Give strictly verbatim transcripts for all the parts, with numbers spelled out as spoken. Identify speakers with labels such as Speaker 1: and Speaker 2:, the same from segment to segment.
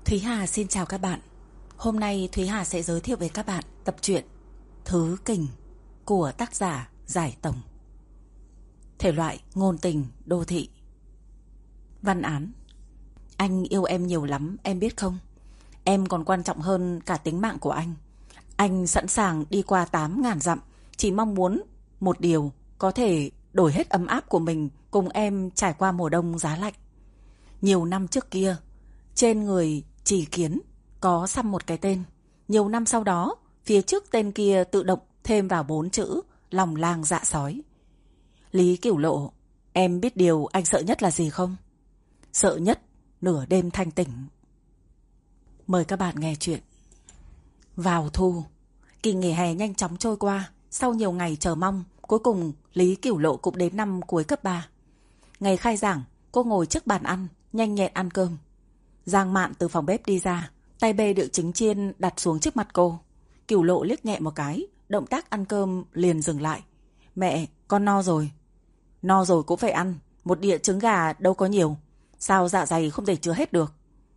Speaker 1: Thúy Hà xin chào các bạn. Hôm nay Thúy Hà sẽ giới thiệu với các bạn tập truyện Thứ Kình của tác giả Giải Tổng. Thể loại ngôn tình đô thị. Văn án: anh yêu em nhiều lắm, em biết không? Em còn quan trọng hơn cả tính mạng của anh. Anh sẵn sàng đi qua tám ngàn dặm, chỉ mong muốn một điều, có thể đổi hết ấm áp của mình cùng em trải qua mùa đông giá lạnh. Nhiều năm trước kia, trên người Chỉ Kiến có xăm một cái tên. Nhiều năm sau đó, phía trước tên kia tự động thêm vào bốn chữ lòng lang dạ sói. Lý Cửu Lộ, em biết điều anh sợ nhất là gì không? Sợ nhất nửa đêm thanh tỉnh. Mời các bạn nghe chuyện. Vào thu, kỳ nghỉ hè nhanh chóng trôi qua. Sau nhiều ngày chờ mong, cuối cùng Lý Cửu Lộ cũng đến năm cuối cấp ba. Ngày khai giảng, cô ngồi trước bàn ăn, nhanh nhẹn ăn cơm. Giang Mạn từ phòng bếp đi ra, tay bê đựng trứng chiên đặt xuống trước mặt cô. Cửu Lộ liếc nhẹ một cái, động tác ăn cơm liền dừng lại. Mẹ, con no rồi. No rồi cũng phải ăn, một đĩa trứng gà đâu có nhiều, sao dạ dày không thể chứa hết được.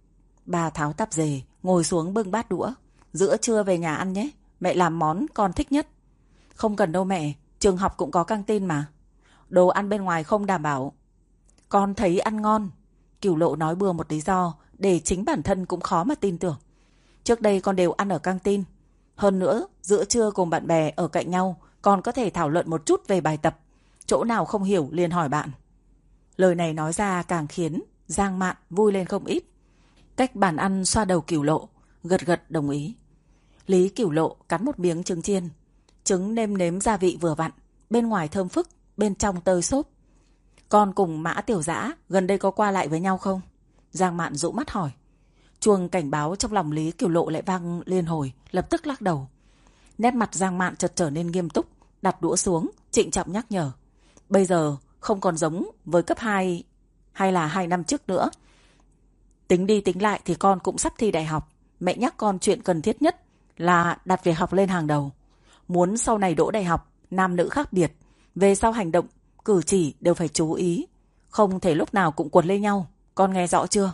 Speaker 1: Bà tháo tạp dề, ngồi xuống bưng bát đũa. Giữa trưa về nhà ăn nhé, mẹ làm món con thích nhất. Không cần đâu mẹ, trường học cũng có căng tin mà. Đồ ăn bên ngoài không đảm bảo. Con thấy ăn ngon. Cửu Lộ nói bừa một lý do để chính bản thân cũng khó mà tin tưởng. Trước đây con đều ăn ở căng tin. Hơn nữa, giữa trưa cùng bạn bè ở cạnh nhau, còn có thể thảo luận một chút về bài tập. Chỗ nào không hiểu liền hỏi bạn. Lời này nói ra càng khiến Giang Mạn vui lên không ít. Cách bàn ăn xoa đầu Cửu Lộ, gật gật đồng ý. Lý Cửu Lộ cắn một miếng trứng chiên. Trứng nêm nếm gia vị vừa vặn, bên ngoài thơm phức, bên trong tơi xốp. Con cùng Mã Tiểu Dã gần đây có qua lại với nhau không? Giang Mạn dụ mắt hỏi. Chuông cảnh báo trong lòng Lý Cửu Lộ lại vang liên hồi, lập tức lắc đầu. Nét mặt Giang Mạn chợt trở nên nghiêm túc, đặt đũa xuống, trịnh trọng nhắc nhở. Bây giờ không còn giống với cấp hai hay là hai năm trước nữa. Tính đi tính lại thì con cũng sắp thi đại học. Mẹ nhắc con chuyện cần thiết nhất là đặt việc học lên hàng đầu. Muốn sau này đỗ đại học, nam nữ khác biệt, về sau hành động, cử chỉ đều phải chú ý. Không thể lúc nào cũng quấn lấy nhau. Con nghe rõ chưa?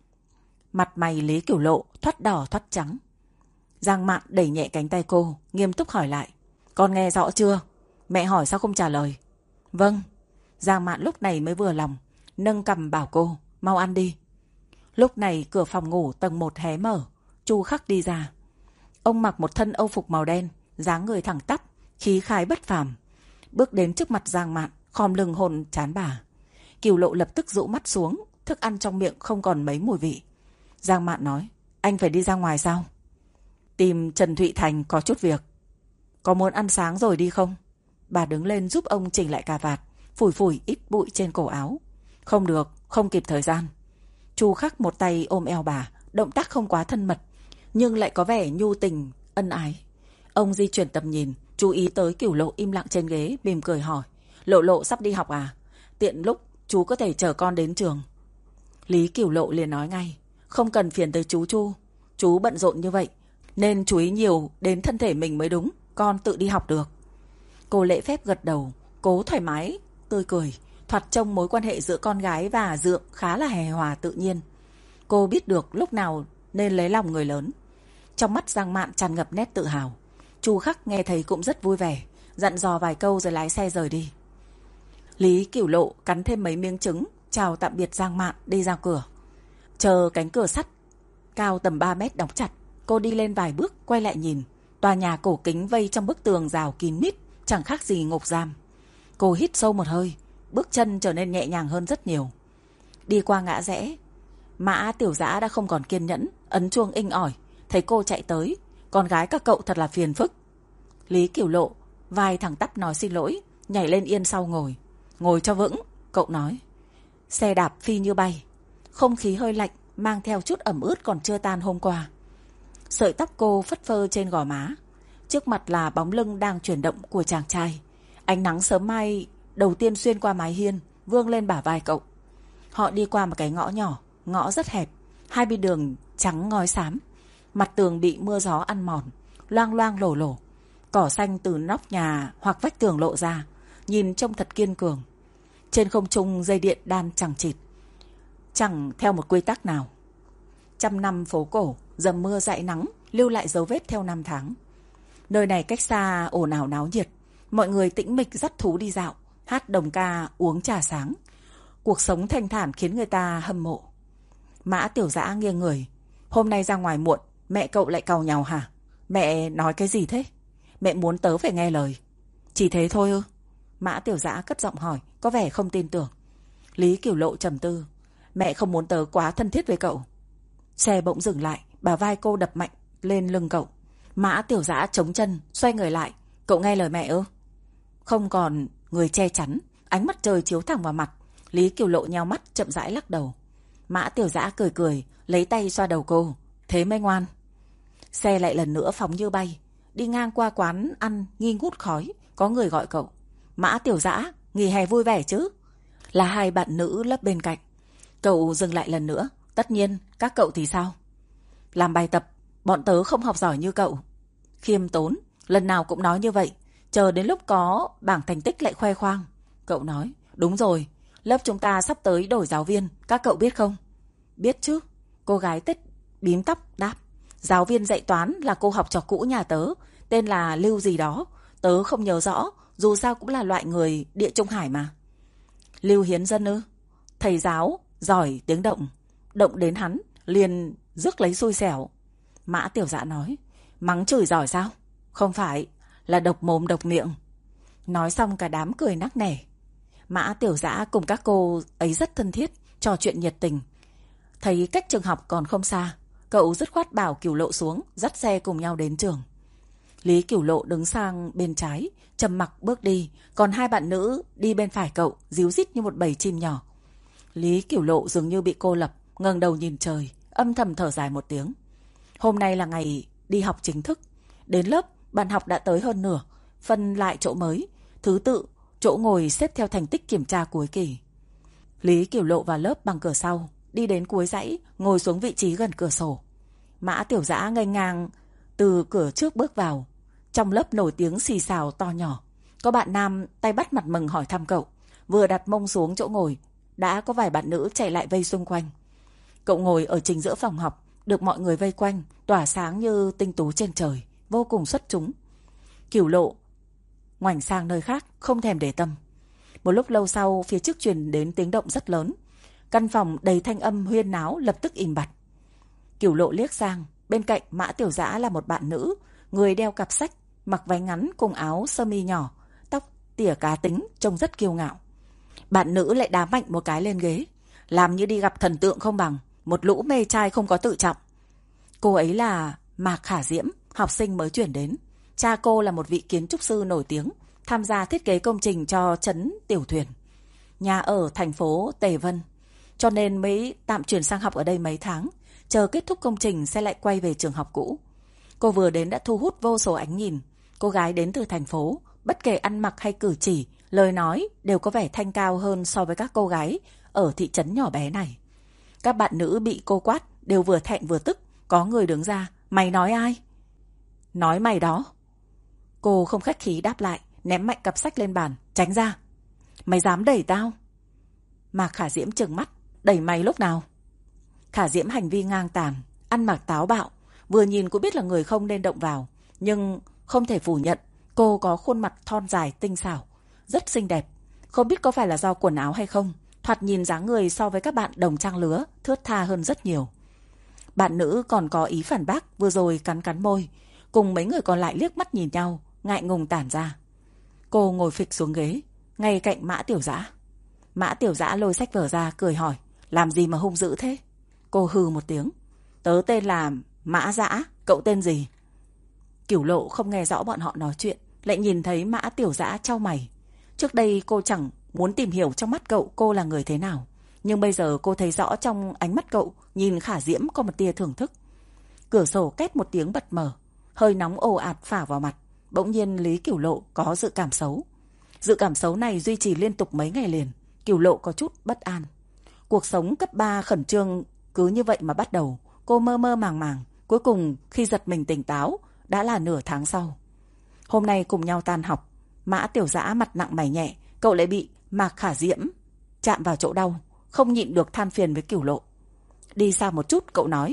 Speaker 1: Mặt mày Lý Cửu Lộ thoắt đỏ thoắt trắng. Giang Mạn đẩy nhẹ cánh tay cô, nghiêm túc hỏi lại. Con nghe rõ chưa? Mẹ hỏi sao không trả lời? Vâng. Giang Mạn lúc này mới vừa lòng, nâng cằm bảo cô, mau ăn đi. Lúc này cửa phòng ngủ tầng một hé mở, Chu Khắc đi ra. Ông mặc một thân âu phục màu đen, dáng người thẳng tắp, khí khái bất phàm. Bước đến trước mặt Giang Mạn, khom lưng hôn trán bà. Cửu Lộ lập tức rũ mắt xuống, thức ăn trong miệng không còn mấy mùi vị. Giang Mạn nói, anh phải đi ra ngoài sao? Tìm Trần Thụy Thành có chút việc. Có muốn ăn sáng rồi đi không? Bà đứng lên giúp ông chỉnh lại cà vạt, phủi phủi ít bụi trên cổ áo. Không được, không kịp thời gian. Chu Khắc một tay ôm eo bà, động tác không quá thân mật, nhưng lại có vẻ nhu tình, ân ái. Ông di chuyển tầm nhìn, chú ý tới Cửu Lộ im lặng trên ghế, mỉm cười hỏi. Lộ Lộ sắp đi học à? Tiện lúc chú có thể chở con đến trường. Lý Cửu Lộ liền nói ngay. Không cần phiền tới chú Chu. Chú bận rộn như vậy, nên chú ý nhiều đến thân thể mình mới đúng. Con tự đi học được. Cô lễ phép gật đầu, cố thoải mái, tươi cười. Thoạt trông mối quan hệ giữa con gái và Dượng khá là hài hòa tự nhiên. Cô biết được lúc nào nên lấy lòng người lớn. Trong mắt Giang Mạn tràn ngập nét tự hào. Chu Khắc nghe thấy cũng rất vui vẻ, dặn dò vài câu rồi lái xe rời đi. Lý Cửu Lộ cắn thêm mấy miếng trứng, chào tạm biệt Giang Mạn, đi ra cửa. Chờ cánh cửa sắt cao tầm ba mét đóng chặt, cô đi lên vài bước, quay lại nhìn. Tòa nhà cổ kính vây trong bức tường rào kín mít, chẳng khác gì ngục giam. Cô hít sâu một hơi, bước chân trở nên nhẹ nhàng hơn rất nhiều. Đi qua ngã rẽ, Mã Tiểu Dã đã không còn kiên nhẫn, ấn chuông inh ỏi. Thấy cô chạy tới, con gái các cậu thật là phiền phức. Lý Cửu Lộ vai thẳng tắp nói xin lỗi, nhảy lên yên sau ngồi. Ngồi cho vững, cậu nói. Xe đạp phi như bay, không khí hơi lạnh mang theo chút ẩm ướt còn chưa tan hôm qua. Sợi tóc cô phất phơ trên gò má. Trước mặt là bóng lưng đang chuyển động của chàng trai. Ánh nắng sớm mai đầu tiên xuyên qua mái hiên, vương lên bả vai cậu. Họ đi qua một cái ngõ nhỏ, ngõ rất hẹp, hai bên đường trắng ngói xám. Mặt tường bị mưa gió ăn mòn, loang loang lổ lổ. Cỏ xanh từ nóc nhà hoặc vách tường lộ ra, nhìn trông thật kiên cường. Trên không trung dây điện đan chẳng chịt, chẳng theo một quy tắc nào. Trăm năm phố cổ, dầm mưa dãi nắng, lưu lại dấu vết theo năm tháng. Nơi này cách xa ồn ào náo nhiệt, mọi người tĩnh mịch dắt thú đi dạo, hát đồng ca, uống trà sáng. Cuộc sống thanh thản khiến người ta hâm mộ. Mã Tiểu Dã nghiêng người. Hôm nay ra ngoài muộn, mẹ cậu lại càu nhàu hả? Mẹ nói cái gì thế? Mẹ muốn tớ phải nghe lời. Chỉ thế thôi ư? Mã Tiểu Dã cất giọng hỏi, có vẻ không tin tưởng. Lý Cửu Lộ trầm tư. Mẹ không muốn tớ quá thân thiết với cậu. Xe bỗng dừng lại, bả vai cô đập mạnh lên lưng cậu. Mã Tiểu Dã chống chân, xoay người lại. Cậu nghe lời mẹ ư? Không còn người che chắn, ánh mắt trời chiếu thẳng vào mặt. Lý Cửu Lộ nheo mắt chậm rãi lắc đầu. Mã Tiểu Dã cười cười, lấy tay xoa đầu cô. Thế mới ngoan. Xe lại lần nữa phóng như bay. Đi ngang qua quán ăn nghi ngút khói, có người gọi cậu. Mã Tiểu Dã, nghỉ hè vui vẻ chứ? Là hai bạn nữ lớp bên cạnh. Cậu dừng lại lần nữa. Tất nhiên, các cậu thì sao? Làm bài tập, bọn tớ không học giỏi như cậu. Khiêm tốn, lần nào cũng nói như vậy. Chờ đến lúc có bảng thành tích lại khoe khoang. Cậu nói, đúng rồi, lớp chúng ta sắp tới đổi giáo viên, các cậu biết không? Biết chứ. Cô gái tết bím tóc đáp. Giáo viên dạy toán là cô học trò cũ nhà tớ, tên là Lưu gì đó. Tớ không nhớ rõ, dù sao cũng là loại người địa Trung Hải mà. Lưu Hiến Dân ư? Thầy giáo, giỏi tiếng động. Động đến hắn, liền rước lấy xui xẻo. Mã Tiểu Dã nói. Mắng chửi giỏi sao? Không phải, là độc mồm độc miệng. Nói xong cả đám cười nắc nẻ. Mã Tiểu Dã cùng các cô ấy rất thân thiết, trò chuyện nhiệt tình. Thấy cách trường học còn không xa, cậu dứt khoát bảo Cửu Lộ xuống, dắt xe cùng nhau đến trường. Lý Cửu Lộ đứng sang bên trái, trầm mặc bước đi, còn hai bạn nữ đi bên phải cậu, ríu rít như một bầy chim nhỏ. Lý Cửu Lộ dường như bị cô lập, ngẩng đầu nhìn trời, âm thầm thở dài một tiếng. Hôm nay là ngày đi học chính thức. Đến lớp, bạn học đã tới hơn nửa, phân lại chỗ mới, thứ tự, chỗ ngồi xếp theo thành tích kiểm tra cuối kỳ. Lý Cửu Lộ vào lớp bằng cửa sau, đi đến cuối dãy, ngồi xuống vị trí gần cửa sổ. Mã Tiểu Dã nghênh ngang từ cửa trước bước vào. Trong lớp nổi tiếng xì xào to nhỏ. Có bạn nam tay bắt mặt mừng hỏi thăm cậu. Vừa đặt mông xuống chỗ ngồi, đã có vài bạn nữ chạy lại vây xung quanh. Cậu ngồi ở chính giữa phòng học, được mọi người vây quanh, tỏa sáng như tinh tú trên trời, vô cùng xuất chúng. Cửu Lộ ngoảnh sang nơi khác, không thèm để tâm. Một lúc lâu sau, phía trước truyền đến tiếng động rất lớn. Căn phòng đầy thanh âm huyên náo lập tức im bặt. Cửu Lộ liếc sang, bên cạnh Mã Tiểu Dã là một bạn nữ, người đeo cặp sách, mặc váy ngắn cùng áo sơ mi nhỏ, tóc tỉa cá tính, trông rất kiêu ngạo. Bạn nữ lại đá mạnh một cái lên ghế, làm như đi gặp thần tượng không bằng, một lũ mê trai không có tự trọng. Cô ấy là Mạc Khả Diễm, học sinh mới chuyển đến. Cha cô là một vị kiến trúc sư nổi tiếng, tham gia thiết kế công trình cho trấn Tiểu Thuyền. Nhà ở thành phố Tề Vân, cho nên mới tạm chuyển sang học ở đây mấy tháng. Chờ kết thúc công trình sẽ lại quay về trường học cũ. Cô vừa đến đã thu hút vô số ánh nhìn. Cô gái đến từ thành phố, bất kể ăn mặc hay cử chỉ, lời nói đều có vẻ thanh cao hơn so với các cô gái ở thị trấn nhỏ bé này. Các bạn nữ bị cô quát đều vừa thẹn vừa tức. Có người đứng ra, mày nói ai? Nói mày đó. Cô không khách khí đáp lại, ném mạnh cặp sách lên bàn, tránh ra. Mày dám đẩy tao? Mạc Khả Diễm trừng mắt, đẩy mày lúc nào? Khả Diễm hành vi ngang tàn, ăn mặc táo bạo, vừa nhìn cũng biết là người không nên động vào. Nhưng không thể phủ nhận, cô có khuôn mặt thon dài tinh xảo, rất xinh đẹp. Không biết có phải là do quần áo hay không, thoạt nhìn dáng người so với các bạn đồng trang lứa thướt tha hơn rất nhiều. Bạn nữ còn có ý phản bác, vừa rồi cắn cắn môi, cùng mấy người còn lại liếc mắt nhìn nhau, ngại ngùng tản ra. Cô ngồi phịch xuống ghế, ngay cạnh Mã Tiểu Dã. Mã Tiểu Dã lôi sách vở ra, cười hỏi, làm gì mà hung dữ thế? Cô hừ một tiếng, tớ tên là Mã Dã, cậu tên gì? Cửu Lộ không nghe rõ bọn họ nói chuyện, lại nhìn thấy Mã Tiểu Dã chau mày. Trước đây cô chẳng muốn tìm hiểu trong mắt cậu cô là người thế nào, nhưng bây giờ cô thấy rõ trong ánh mắt cậu nhìn Khả Diễm có một tia thưởng thức. Cửa sổ két một tiếng bật mở, hơi nóng ồ ạt phả vào mặt. Bỗng nhiên Lý Cửu Lộ có dự cảm xấu. Dự cảm xấu này duy trì liên tục mấy ngày liền. Cửu Lộ có chút bất an. Cuộc sống cấp ba khẩn trương cứ như vậy mà bắt đầu. Cô mơ mơ màng màng, cuối cùng khi giật mình tỉnh táo đã là nửa tháng sau. Hôm nay cùng nhau tan học, Mã Tiểu Dã mặt nặng mày nhẹ, cậu lại bị Mạc Khả Diễm chạm vào chỗ đau, không nhịn được than phiền với Cửu Lộ. Đi xa một chút, cậu nói,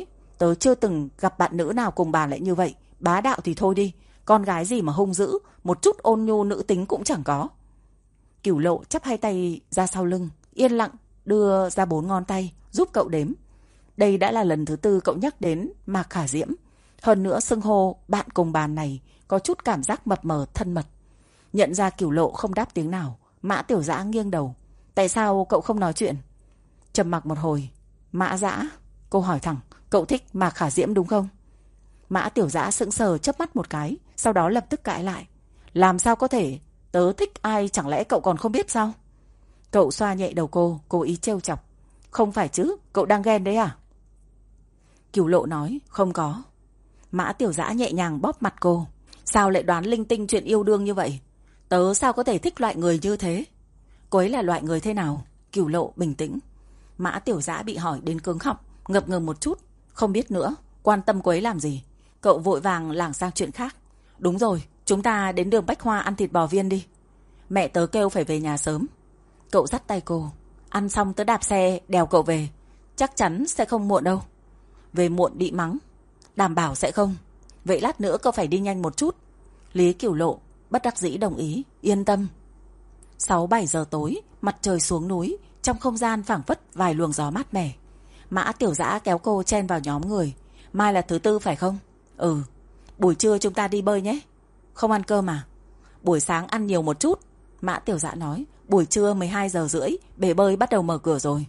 Speaker 1: Tớ chưa từng gặp bạn nữ nào cùng bà lại như vậy. Bá đạo thì thôi đi, con gái gì mà hung dữ, một chút ôn nhu nữ tính cũng chẳng có. Cửu Lộ chắp hai tay ra sau lưng, yên lặng đưa ra bốn ngón tay giúp cậu đếm. Đây đã là lần thứ tư cậu nhắc đến Mạc Khả Diễm. Hơn nữa xưng hô bạn cùng bàn này có chút cảm giác mập mờ thân mật. Nhận ra Cửu Lộ không đáp tiếng nào, Mã Tiểu Dã nghiêng đầu. Tại sao cậu không nói chuyện? Trầm mặc một hồi. Mã Dã, cô hỏi thẳng, cậu thích Mạc Khả Diễm đúng không? Mã Tiểu Dã sững sờ chớp mắt một cái, sau đó lập tức cãi lại. Làm sao có thể? Tớ thích ai chẳng lẽ cậu còn không biết sao? Cậu xoa nhẹ đầu cô, cố ý trêu chọc. Không phải chứ, cậu đang ghen đấy à? Cửu Lộ nói, không có. Mã Tiểu Dã nhẹ nhàng bóp mặt cô. Sao lại đoán linh tinh chuyện yêu đương như vậy? Tớ sao có thể thích loại người như thế? Cô ấy là loại người thế nào? Cửu Lộ bình tĩnh. Mã Tiểu Dã bị hỏi đến cứng họng, ngập ngừng một chút. Không biết nữa, quan tâm cô ấy làm gì? Cậu vội vàng lảng sang chuyện khác. Đúng rồi, chúng ta đến đường Bách Hoa ăn thịt bò viên đi. Mẹ tớ kêu phải về nhà sớm. Cậu dắt tay cô. Ăn xong tớ đạp xe đèo cậu về. Chắc chắn sẽ không muộn đâu. Về muộn bị mắng. Đảm bảo sẽ không. Vậy lát nữa cậu phải đi nhanh một chút. Lý Cửu Lộ bất đắc dĩ đồng ý. Yên tâm. Sáu bảy giờ tối, mặt trời xuống núi, trong không gian phảng phất vài luồng gió mát mẻ. Mã Tiểu Dã kéo cô chen vào nhóm người. Mai là thứ tư phải không? Ừ. Buổi trưa chúng ta đi bơi nhé. Không ăn cơm à? Buổi sáng ăn nhiều một chút. Mã Tiểu Dã nói. Buổi trưa mười hai giờ rưỡi, bể bơi bắt đầu mở cửa rồi.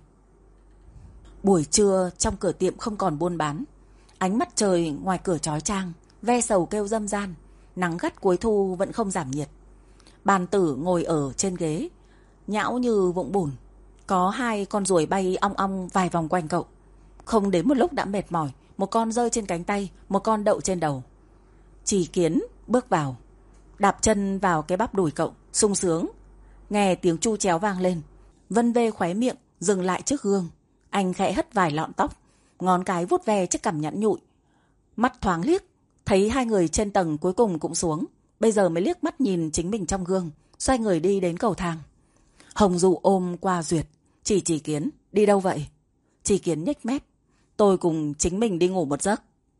Speaker 1: Buổi trưa trong cửa tiệm không còn buôn bán. Ánh mặt trời ngoài cửa chói chang, ve sầu kêu râm ran. Nắng gắt cuối thu vẫn không giảm nhiệt. Bàn Tử ngồi ở trên ghế, nhão như vụng bùn. Có hai con ruồi bay ong ong vài vòng quanh cậu. Không đến một lúc đã mệt mỏi. Một con rơi trên cánh tay, một con đậu trên đầu. Chỉ Kiến bước vào, đạp chân vào cái bắp đùi cậu, sung sướng. Nghe tiếng chu chéo vang lên, vân vê khóe miệng, dừng lại trước gương. Anh khẽ hất vài lọn tóc, ngón cái vuốt ve chiếc cằm nhẵn nhụi. Mắt thoáng liếc, thấy hai người trên tầng cuối cùng cũng xuống. Bây giờ mới liếc mắt nhìn chính mình trong gương, xoay người đi đến cầu thang. Hồng Dụ ôm qua Duyệt, chỉ Chỉ Kiến, đi đâu vậy? Chỉ Kiến nhếch mép, tôi cùng chính mình đi ngủ một giấc.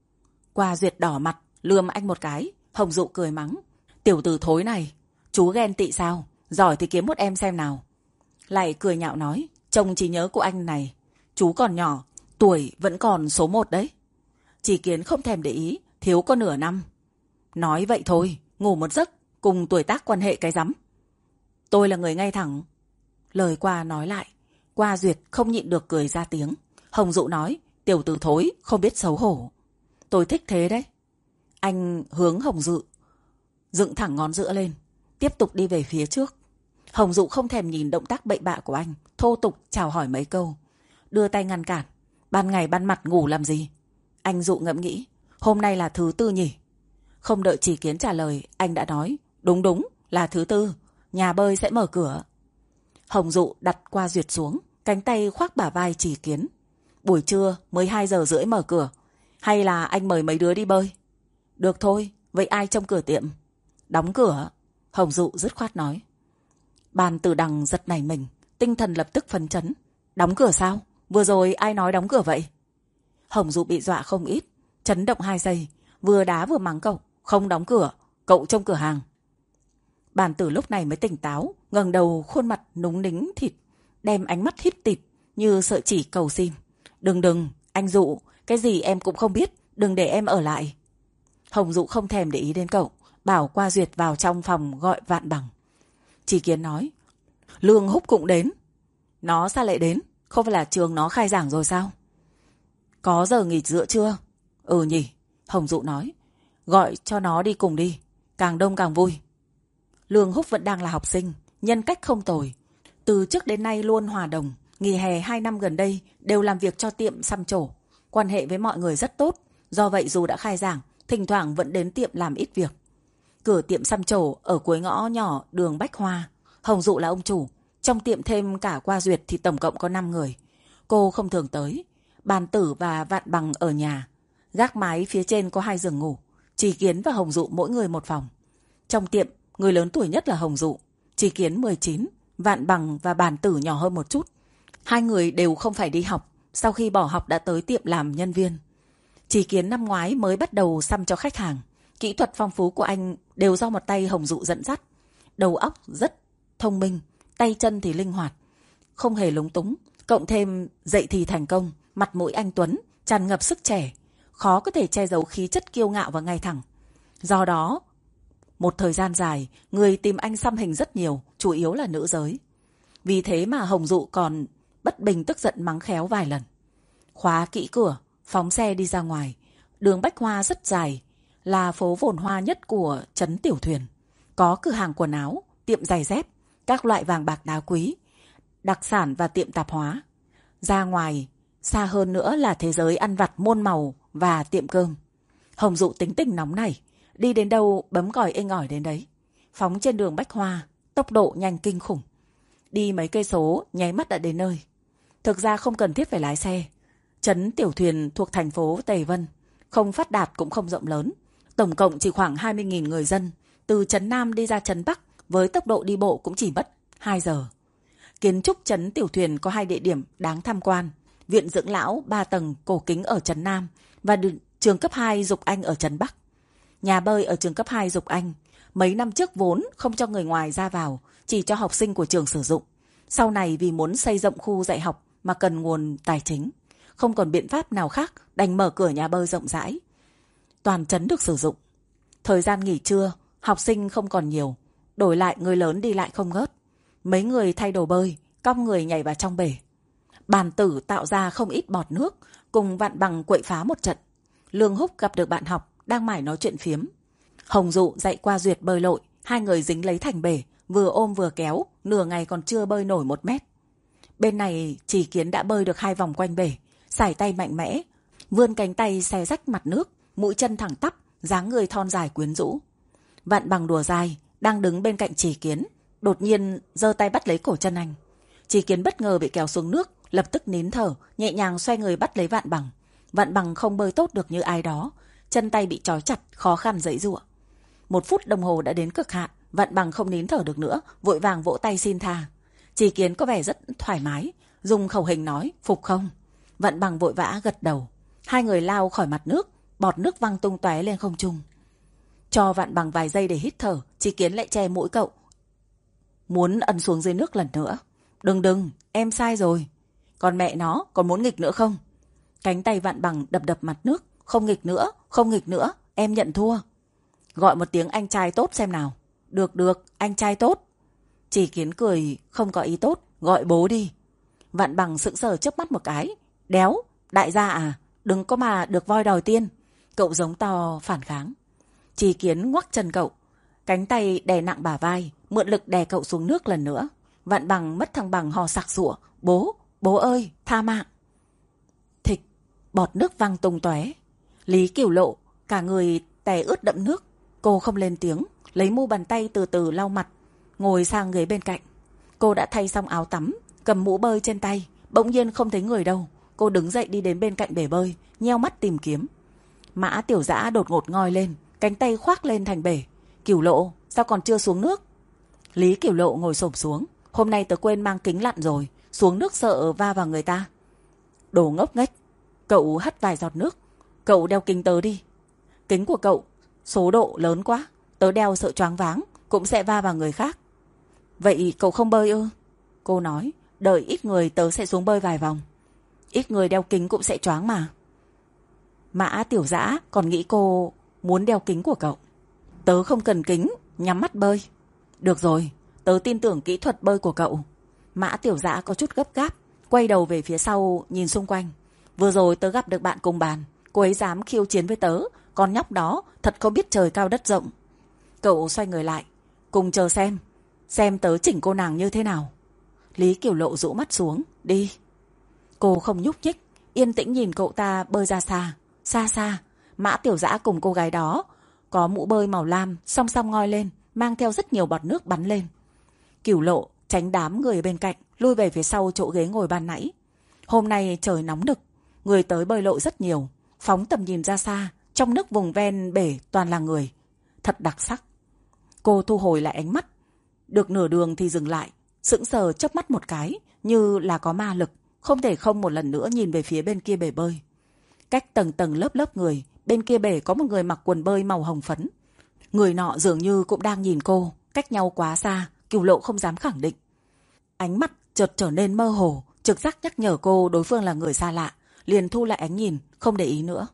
Speaker 1: Qua Duyệt đỏ mặt, lườm anh một cái. Hồng Dụ cười mắng, tiểu tử thối này, chú ghen tị sao? Giỏi thì kiếm một em xem nào. Lại cười nhạo nói, trông trí nhớ của anh này, chú còn nhỏ, tuổi vẫn còn số một đấy. Chỉ Kiến không thèm để ý, thiếu có nửa năm. Nói vậy thôi, ngủ một giấc, cùng tuổi tác quan hệ cái rắm. Tôi là người ngay thẳng. Lời Qua nói lại, Qua Duyệt không nhịn được cười ra tiếng. Hồng Dụ nói, tiểu tử thối, không biết xấu hổ. Tôi thích thế đấy. Anh hướng Hồng Dụ dựng thẳng ngón giữa lên, tiếp tục đi về phía trước. Hồng Dụ không thèm nhìn động tác bậy bạ của anh, thô tục chào hỏi mấy câu, đưa tay ngăn cản. Ban ngày ban mặt ngủ làm gì? Anh Dụ ngẫm nghĩ, hôm nay là thứ tư nhỉ? Không đợi Chỉ Kiến trả lời, anh đã nói, đúng đúng, là thứ tư, nhà bơi sẽ mở cửa. Hồng Dụ đặt Qua Duyệt xuống, cánh tay khoác bả vai Chỉ Kiến. Buổi trưa mười hai giờ rưỡi mở cửa, hay là anh mời mấy đứa đi bơi? Được thôi, vậy ai trông cửa tiệm? Đóng cửa. Hồng Dụ dứt khoát nói. Bàn Tử Đằng giật nảy mình, tinh thần lập tức phấn chấn. Đóng cửa sao? Vừa rồi ai nói đóng cửa vậy? Hồng Dụ bị dọa không ít, chấn động hai giây, vừa đá vừa mắng cậu. Không đóng cửa, cậu trông cửa hàng. Bàn Tử lúc này mới tỉnh táo, ngẩng đầu, khuôn mặt núng nính thịt, đem ánh mắt híp tịt như sợi chỉ cầu xin. Đừng đừng, anh Dụ, cái gì em cũng không biết, đừng để em ở lại. Hồng Dụ không thèm để ý đến cậu, bảo Qua Duyệt vào trong phòng gọi Vạn Bằng. Chỉ Kiến nói, Lương Húc cũng đến. Nó sao lại đến? Không phải là trường nó khai giảng rồi sao? Có giờ nghỉ giữa chưa? Ừ nhỉ. Hồng Dụ nói, gọi cho nó đi cùng đi, càng đông càng vui. Lương Húc vẫn đang là học sinh, nhân cách không tồi. Từ trước đến nay luôn hòa đồng, nghỉ hè hai năm gần đây đều làm việc cho tiệm xăm trổ. Quan hệ với mọi người rất tốt, do vậy dù đã khai giảng, thỉnh thoảng vẫn đến tiệm làm ít việc. Cửa tiệm xăm trổ ở cuối ngõ nhỏ đường Bách Hoa. Hồng Dụ là ông chủ, trong tiệm thêm cả Qua Duyệt thì tổng cộng có năm người. Cô không thường tới. Bàn Tử và Vạn Bằng ở nhà. Gác mái phía trên có hai giường ngủ. Chỉ Kiến và Hồng Dụ mỗi người một phòng. Trong tiệm, người lớn tuổi nhất là Hồng Dụ. Chỉ Kiến mười chín, Vạn Bằng và Bàn Tử nhỏ hơn một chút. Hai người đều không phải đi học, sau khi bỏ học đã tới tiệm làm nhân viên. Chỉ Kiến năm ngoái mới bắt đầu xăm cho khách hàng. Kỹ thuật phong phú của anh đều do một tay Hồng Dụ dẫn dắt. Đầu óc rất thông minh, tay chân thì linh hoạt, không hề lúng túng. Cộng thêm dậy thì thành công, mặt mũi anh tuấn, tràn ngập sức trẻ, khó có thể che giấu khí chất kiêu ngạo và ngay thẳng. Do đó, một thời gian dài, người tìm anh xăm hình rất nhiều, chủ yếu là nữ giới. Vì thế mà Hồng Dụ còn bất bình tức giận mắng khéo vài lần. Khóa kỹ cửa, phóng xe đi ra ngoài. Đường Bách Hoa rất dài, là phố phồn hoa nhất của trấn Tiểu Thuyền. Có cửa hàng quần áo, tiệm giày dép, các loại vàng bạc đá quý, đặc sản và tiệm tạp hóa. Ra ngoài, xa hơn nữa là thế giới ăn vặt muôn màu và tiệm cơm. Hồng Dụ tính tình nóng này, đi đến đâu bấm còi inh ỏi đến đấy. Phóng trên đường Bách Hoa, tốc độ nhanh kinh khủng. Đi mấy cây số, nháy mắt đã đến nơi. Thực ra không cần thiết phải lái xe. Trấn Tiểu Thuyền thuộc thành phố Tây Vân, không phát đạt cũng không rộng lớn. Tổng cộng chỉ khoảng hai mươi nghìn người dân. Từ trấn Nam đi ra trấn Bắc với tốc độ đi bộ cũng chỉ mất hai giờ. Kiến trúc trấn Tiểu Thuyền có hai địa điểm đáng tham quan. Viện dưỡng lão ba tầng cổ kính ở trấn Nam và trường cấp hai Dục Anh ở trấn Bắc. Nhà bơi ở trường cấp hai Dục Anh mấy năm trước vốn không cho người ngoài ra vào, chỉ cho học sinh của trường sử dụng. Sau này vì muốn xây rộng khu dạy học mà cần nguồn tài chính, không còn biện pháp nào khác đành mở cửa nhà bơi rộng rãi. Toàn trấn được sử dụng. Thời gian nghỉ trưa, học sinh không còn nhiều, đổi lại người lớn đi lại không ngớt. Mấy người thay đồ bơi, cong người nhảy vào trong bể. Bàn tử tạo ra không ít bọt nước, cùng Vạn Bằng quậy phá một trận. Lương Húc gặp được bạn học, đang mải nói chuyện phiếm. Hồng Dụ dạy qua Duyệt bơi lội, hai người dính lấy thành bể, vừa ôm vừa kéo, nửa ngày còn chưa bơi nổi một mét. Bên này Chỉ Kiến đã bơi được hai vòng quanh bể, sải tay mạnh mẽ, vươn cánh tay xé rách mặt nước, mũi chân thẳng tắp, dáng người thon dài quyến rũ. Vạn Bằng đùa dai, đang đứng bên cạnh Chỉ Kiến, đột nhiên giơ tay bắt lấy cổ chân anh. Chỉ Kiến bất ngờ bị kéo xuống nước, lập tức nín thở, nhẹ nhàng xoay người bắt lấy Vạn Bằng. Vạn Bằng không bơi tốt được như ai đó, chân tay bị trói chặt, khó khăn giãy giụa. Một phút đồng hồ đã đến cực hạn, Vạn Bằng không nín thở được nữa, vội vàng vỗ tay xin tha. Chỉ Kiến có vẻ rất thoải mái, dùng khẩu hình nói phục không. Vạn Bằng vội vã gật đầu. Hai người lao khỏi mặt nước, bọt nước văng tung tóe lên không trung. Cho Vạn Bằng vài giây để hít thở, Chỉ Kiến lại che mũi cậu, muốn ấn xuống dưới nước lần nữa. Đừng đừng, em sai rồi. Còn mẹ nó, còn muốn nghịch nữa không? Cánh tay Vạn Bằng đập đập mặt nước. Không nghịch nữa, không nghịch nữa, em nhận thua. Gọi một tiếng anh trai tốt xem nào. Được được, anh trai tốt. Chỉ Kiến cười, không có ý tốt, gọi bố đi. Vạn Bằng sững sờ chớp mắt một cái. Đéo, đại gia à, đừng có mà được voi đòi tiên. Cậu giống to phản kháng. Chỉ Kiến ngoắc chân cậu, cánh tay đè nặng bả vai, mượn lực đè cậu xuống nước lần nữa. Vạn Bằng mất thăng bằng hò sặc sụa. Bố, bố ơi, tha mạng. Thịch, bọt nước văng tung tóe. Lý Cửu Lộ, cả người tè ướt đẫm nước. Cô không lên tiếng, lấy mu bàn tay từ từ lau mặt, ngồi sang người bên cạnh. Cô đã thay xong áo tắm, cầm mũ bơi trên tay. Bỗng nhiên không thấy người đâu. Cô đứng dậy đi đến bên cạnh bể bơi, nheo mắt tìm kiếm. Mã Tiểu Dã đột ngột ngoi lên, cánh tay khoác lên thành bể. Cửu Lộ, sao còn chưa xuống nước? Lý Cửu Lộ ngồi xổm xuống. Hôm nay tớ quên mang kính lặn rồi, xuống nước sợ va vào người ta. Đồ ngốc nghếch. Cậu hất vài giọt nước. Cậu đeo kính tớ đi. Kính của cậu số độ lớn quá, tớ đeo sợ choáng váng, cũng sẽ va vào người khác. Vậy cậu không bơi ư? Cô nói, đợi ít người tớ sẽ xuống bơi vài vòng. Ít người đeo kính cũng sẽ choáng mà. Mã Tiểu Dã còn nghĩ cô muốn đeo kính của cậu. Tớ không cần kính, nhắm mắt bơi. Được rồi, tớ tin tưởng kỹ thuật bơi của cậu. Mã Tiểu Dã có chút gấp gáp, quay đầu về phía sau nhìn xung quanh. Vừa rồi tớ gặp được bạn cùng bàn, cô ấy dám khiêu chiến với tớ, con nhóc đó thật không biết trời cao đất rộng. Cậu xoay người lại, cùng chờ xem, xem tớ chỉnh cô nàng như thế nào. Lý Cửu Lộ rũ mắt xuống, đi. Cô không nhúc nhích, yên tĩnh nhìn cậu ta bơi ra xa. Xa xa, Mã Tiểu Dã cùng cô gái đó có mũ bơi màu lam song song ngoi lên, mang theo rất nhiều bọt nước bắn lên. Cửu Lộ tránh đám người bên cạnh, lui về phía sau chỗ ghế ngồi ban nãy. Hôm nay trời nóng nực, người tới bơi lội rất nhiều. Phóng tầm nhìn ra xa, trong nước vùng ven bể toàn là người, thật đặc sắc. Cô thu hồi lại ánh mắt, được nửa đường thì dừng lại, sững sờ chớp mắt một cái, như là có ma lực, không thể không một lần nữa nhìn về phía bên kia bể bơi. Cách tầng tầng lớp lớp người, bên kia bể có một người mặc quần bơi màu hồng phấn. Người nọ dường như cũng đang nhìn cô, cách nhau quá xa, Cửu Lộ không dám khẳng định. Ánh mắt chợt trở nên mơ hồ, trực giác nhắc nhở cô đối phương là người xa lạ, liền thu lại ánh nhìn, không để ý nữa.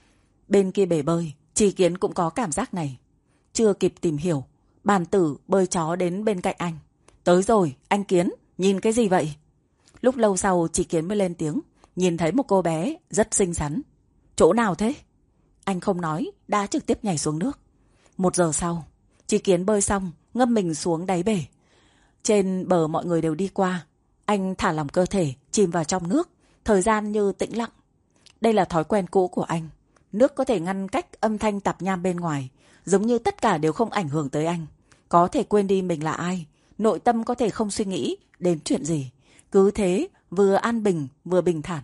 Speaker 1: Bên kia bể bơi, Chỉ Kiến cũng có cảm giác này. Chưa kịp tìm hiểu, bàn tử bơi chó đến bên cạnh anh. Tới rồi, anh Kiến, nhìn cái gì vậy? Lúc lâu sau Chỉ Kiến mới lên tiếng, nhìn thấy một cô bé rất xinh xắn. Chỗ nào thế? Anh không nói, đã trực tiếp nhảy xuống nước. Một giờ sau, Chỉ Kiến bơi xong, ngâm mình xuống đáy bể. Trên bờ mọi người đều đi qua. Anh thả lỏng cơ thể, chìm vào trong nước, thời gian như tĩnh lặng. Đây là thói quen cũ của anh. Nước có thể ngăn cách âm thanh tạp nham bên ngoài, giống như tất cả đều không ảnh hưởng tới anh. Có thể quên đi mình là ai, nội tâm có thể không suy nghĩ đến chuyện gì. Cứ thế, vừa an bình, vừa bình thản.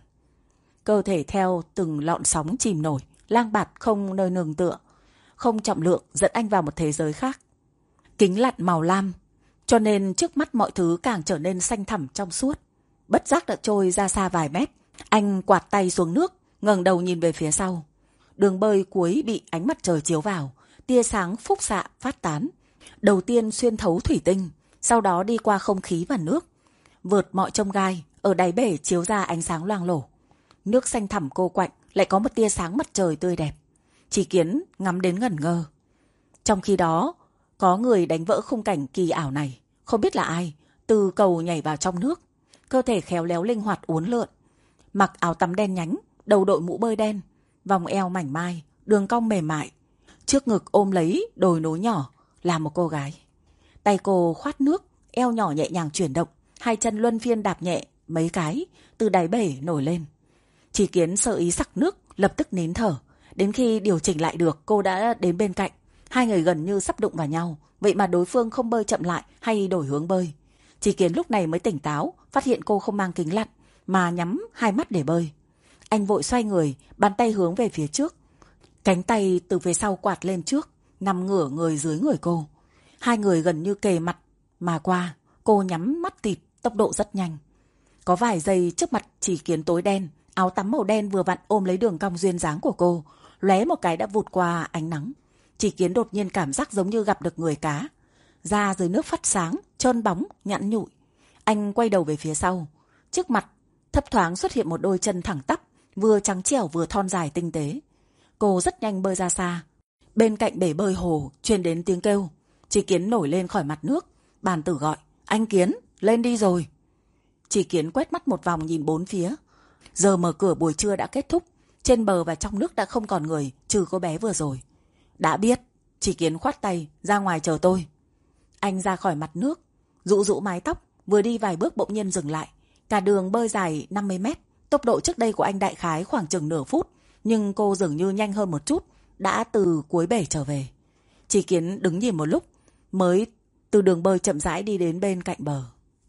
Speaker 1: Cơ thể theo từng lọn sóng chìm nổi, lang bạt không nơi nương tựa. Không trọng lượng dẫn anh vào một thế giới khác. Kính lặn màu lam, cho nên trước mắt mọi thứ càng trở nên xanh thẳm trong suốt. Bất giác đã trôi ra xa vài mét. Anh quạt tay xuống nước, ngẩng đầu nhìn về phía sau. Đường bơi cuối bị ánh mặt trời chiếu vào, tia sáng phúc xạ phát tán. Đầu tiên xuyên thấu thủy tinh, sau đó đi qua không khí và nước. Vượt mọi chông gai, ở đáy bể chiếu ra ánh sáng loang lổ. Nước xanh thẳm cô quạnh, lại có một tia sáng mặt trời tươi đẹp. Chỉ Kiến ngắm đến ngẩn ngơ. Trong khi đó, có người đánh vỡ khung cảnh kỳ ảo này. Không biết là ai, từ cầu nhảy vào trong nước. Cơ thể khéo léo linh hoạt uốn lượn. Mặc áo tắm đen nhánh, đầu đội mũ bơi đen. Vòng eo mảnh mai, đường cong mềm mại. Trước ngực ôm lấy đồi núi nhỏ là một cô gái. Tay cô khoát nước, eo nhỏ nhẹ nhàng chuyển động. Hai chân luân phiên đạp nhẹ mấy cái, từ đáy bể nổi lên. Chỉ Kiến sợ ý sắc nước, lập tức nín thở. Đến khi điều chỉnh lại được, cô đã đến bên cạnh. Hai người gần như sắp đụng vào nhau, vậy mà đối phương không bơi chậm lại hay đổi hướng bơi. Chỉ Kiến lúc này mới tỉnh táo, phát hiện cô không mang kính lặn, mà nhắm hai mắt để bơi. Anh vội xoay người, bàn tay hướng về phía trước. Cánh tay từ phía sau quạt lên trước, nằm ngửa người dưới người cô. Hai người gần như kề mặt mà qua, cô nhắm mắt tịt, tốc độ rất nhanh. Có vài giây trước mặt Chỉ Kiến tối đen, áo tắm màu đen vừa vặn ôm lấy đường cong duyên dáng của cô, lóe một cái đã vụt qua ánh nắng. Chỉ Kiến đột nhiên cảm giác giống như gặp được người cá. Da dưới nước phát sáng, trơn bóng, nhẵn nhụi. Anh quay đầu về phía sau. Trước mặt, thấp thoáng xuất hiện một đôi chân thẳng tắp, vừa trắng trẻo vừa thon dài tinh tế. Cô rất nhanh bơi ra xa. Bên cạnh bể bơi hồ, truyền đến tiếng kêu. Chỉ Kiến nổi lên khỏi mặt nước. Bàn tử gọi, anh Kiến, lên đi rồi. Chỉ Kiến quét mắt một vòng nhìn bốn phía. Giờ mở cửa buổi trưa đã kết thúc. Trên bờ và trong nước đã không còn người, trừ cô bé vừa rồi. Đã biết. Chỉ Kiến khoát tay, ra ngoài chờ tôi. Anh ra khỏi mặt nước, rũ rũ mái tóc, vừa đi vài bước bỗng nhiên dừng lại. Cả đường bơi dài năm mươi mét, tốc độ trước đây của anh đại khái khoảng chừng nửa phút, nhưng cô dường như nhanh hơn một chút, đã từ cuối bể trở về. Chỉ Kiến đứng nhìn một lúc, mới từ đường bơi chậm rãi đi đến bên cạnh bờ.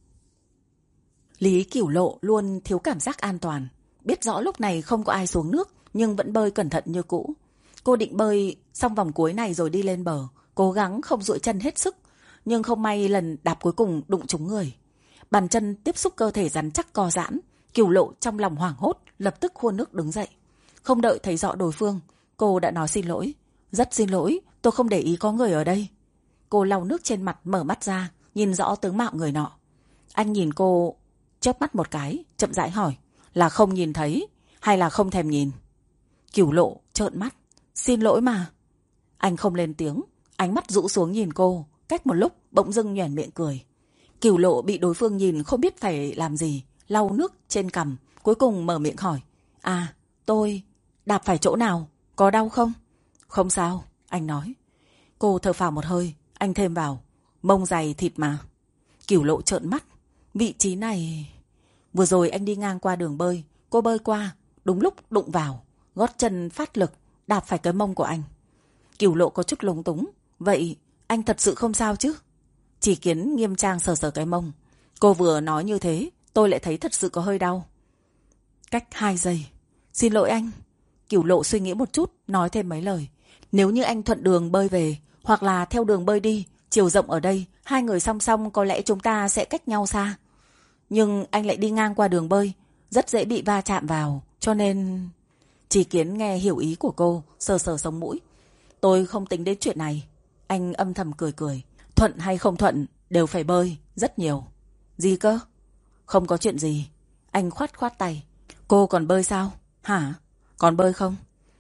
Speaker 1: Lý Cửu Lộ luôn thiếu cảm giác an toàn, biết rõ lúc này không có ai xuống nước, nhưng vẫn bơi cẩn thận như cũ. Cô định bơi xong vòng cuối này rồi đi lên bờ, cố gắng không duỗi chân hết sức, nhưng không may lần đạp cuối cùng đụng trúng người. Bàn chân tiếp xúc cơ thể rắn chắc co giãn, Cửu Lộ trong lòng hoảng hốt, lập tức khuôn nước đứng dậy. Không đợi thấy rõ đối phương, cô đã nói xin lỗi. Rất xin lỗi, tôi không để ý có người ở đây. Cô lau nước trên mặt, mở mắt ra, nhìn rõ tướng mạo người nọ. Anh nhìn cô chớp mắt một cái, chậm rãi hỏi, là không nhìn thấy hay là không thèm nhìn? Cửu Lộ trợn mắt, xin lỗi mà. Anh không lên tiếng, ánh mắt rũ xuống nhìn cô, cách một lúc bỗng dưng nhoẻn miệng cười. Cửu Lộ bị đối phương nhìn không biết phải làm gì, lau nước trên cằm, cuối cùng mở miệng hỏi, à, tôi đạp phải chỗ nào, có đau không? Không sao, anh nói. Cô thở phào một hơi, anh thêm vào, mông dày thịt mà. Cửu Lộ trợn mắt, vị trí này... Vừa rồi anh đi ngang qua đường bơi, cô bơi qua, đúng lúc đụng vào, gót chân phát lực, đạp phải cái mông của anh. Cửu Lộ có chút lúng túng, vậy anh thật sự không sao chứ? Chỉ Kiến nghiêm trang sờ sờ cái mông. Cô vừa nói như thế, tôi lại thấy thật sự có hơi đau. Cách hai giây, xin lỗi anh. Cửu Lộ suy nghĩ một chút, nói thêm mấy lời. Nếu như anh thuận đường bơi về, hoặc là theo đường bơi đi, chiều rộng ở đây, hai người song song có lẽ chúng ta sẽ cách nhau xa. Nhưng anh lại đi ngang qua đường bơi, rất dễ bị va chạm vào, cho nên... Chỉ Kiến nghe hiểu ý của cô, sờ sờ sống mũi. Tôi không tính đến chuyện này. Anh âm thầm cười cười. Thuận hay không thuận đều phải bơi, rất nhiều. Gì cơ? Không có chuyện gì. Anh khoát khoát tay. Cô còn bơi sao? Hả? Còn bơi không?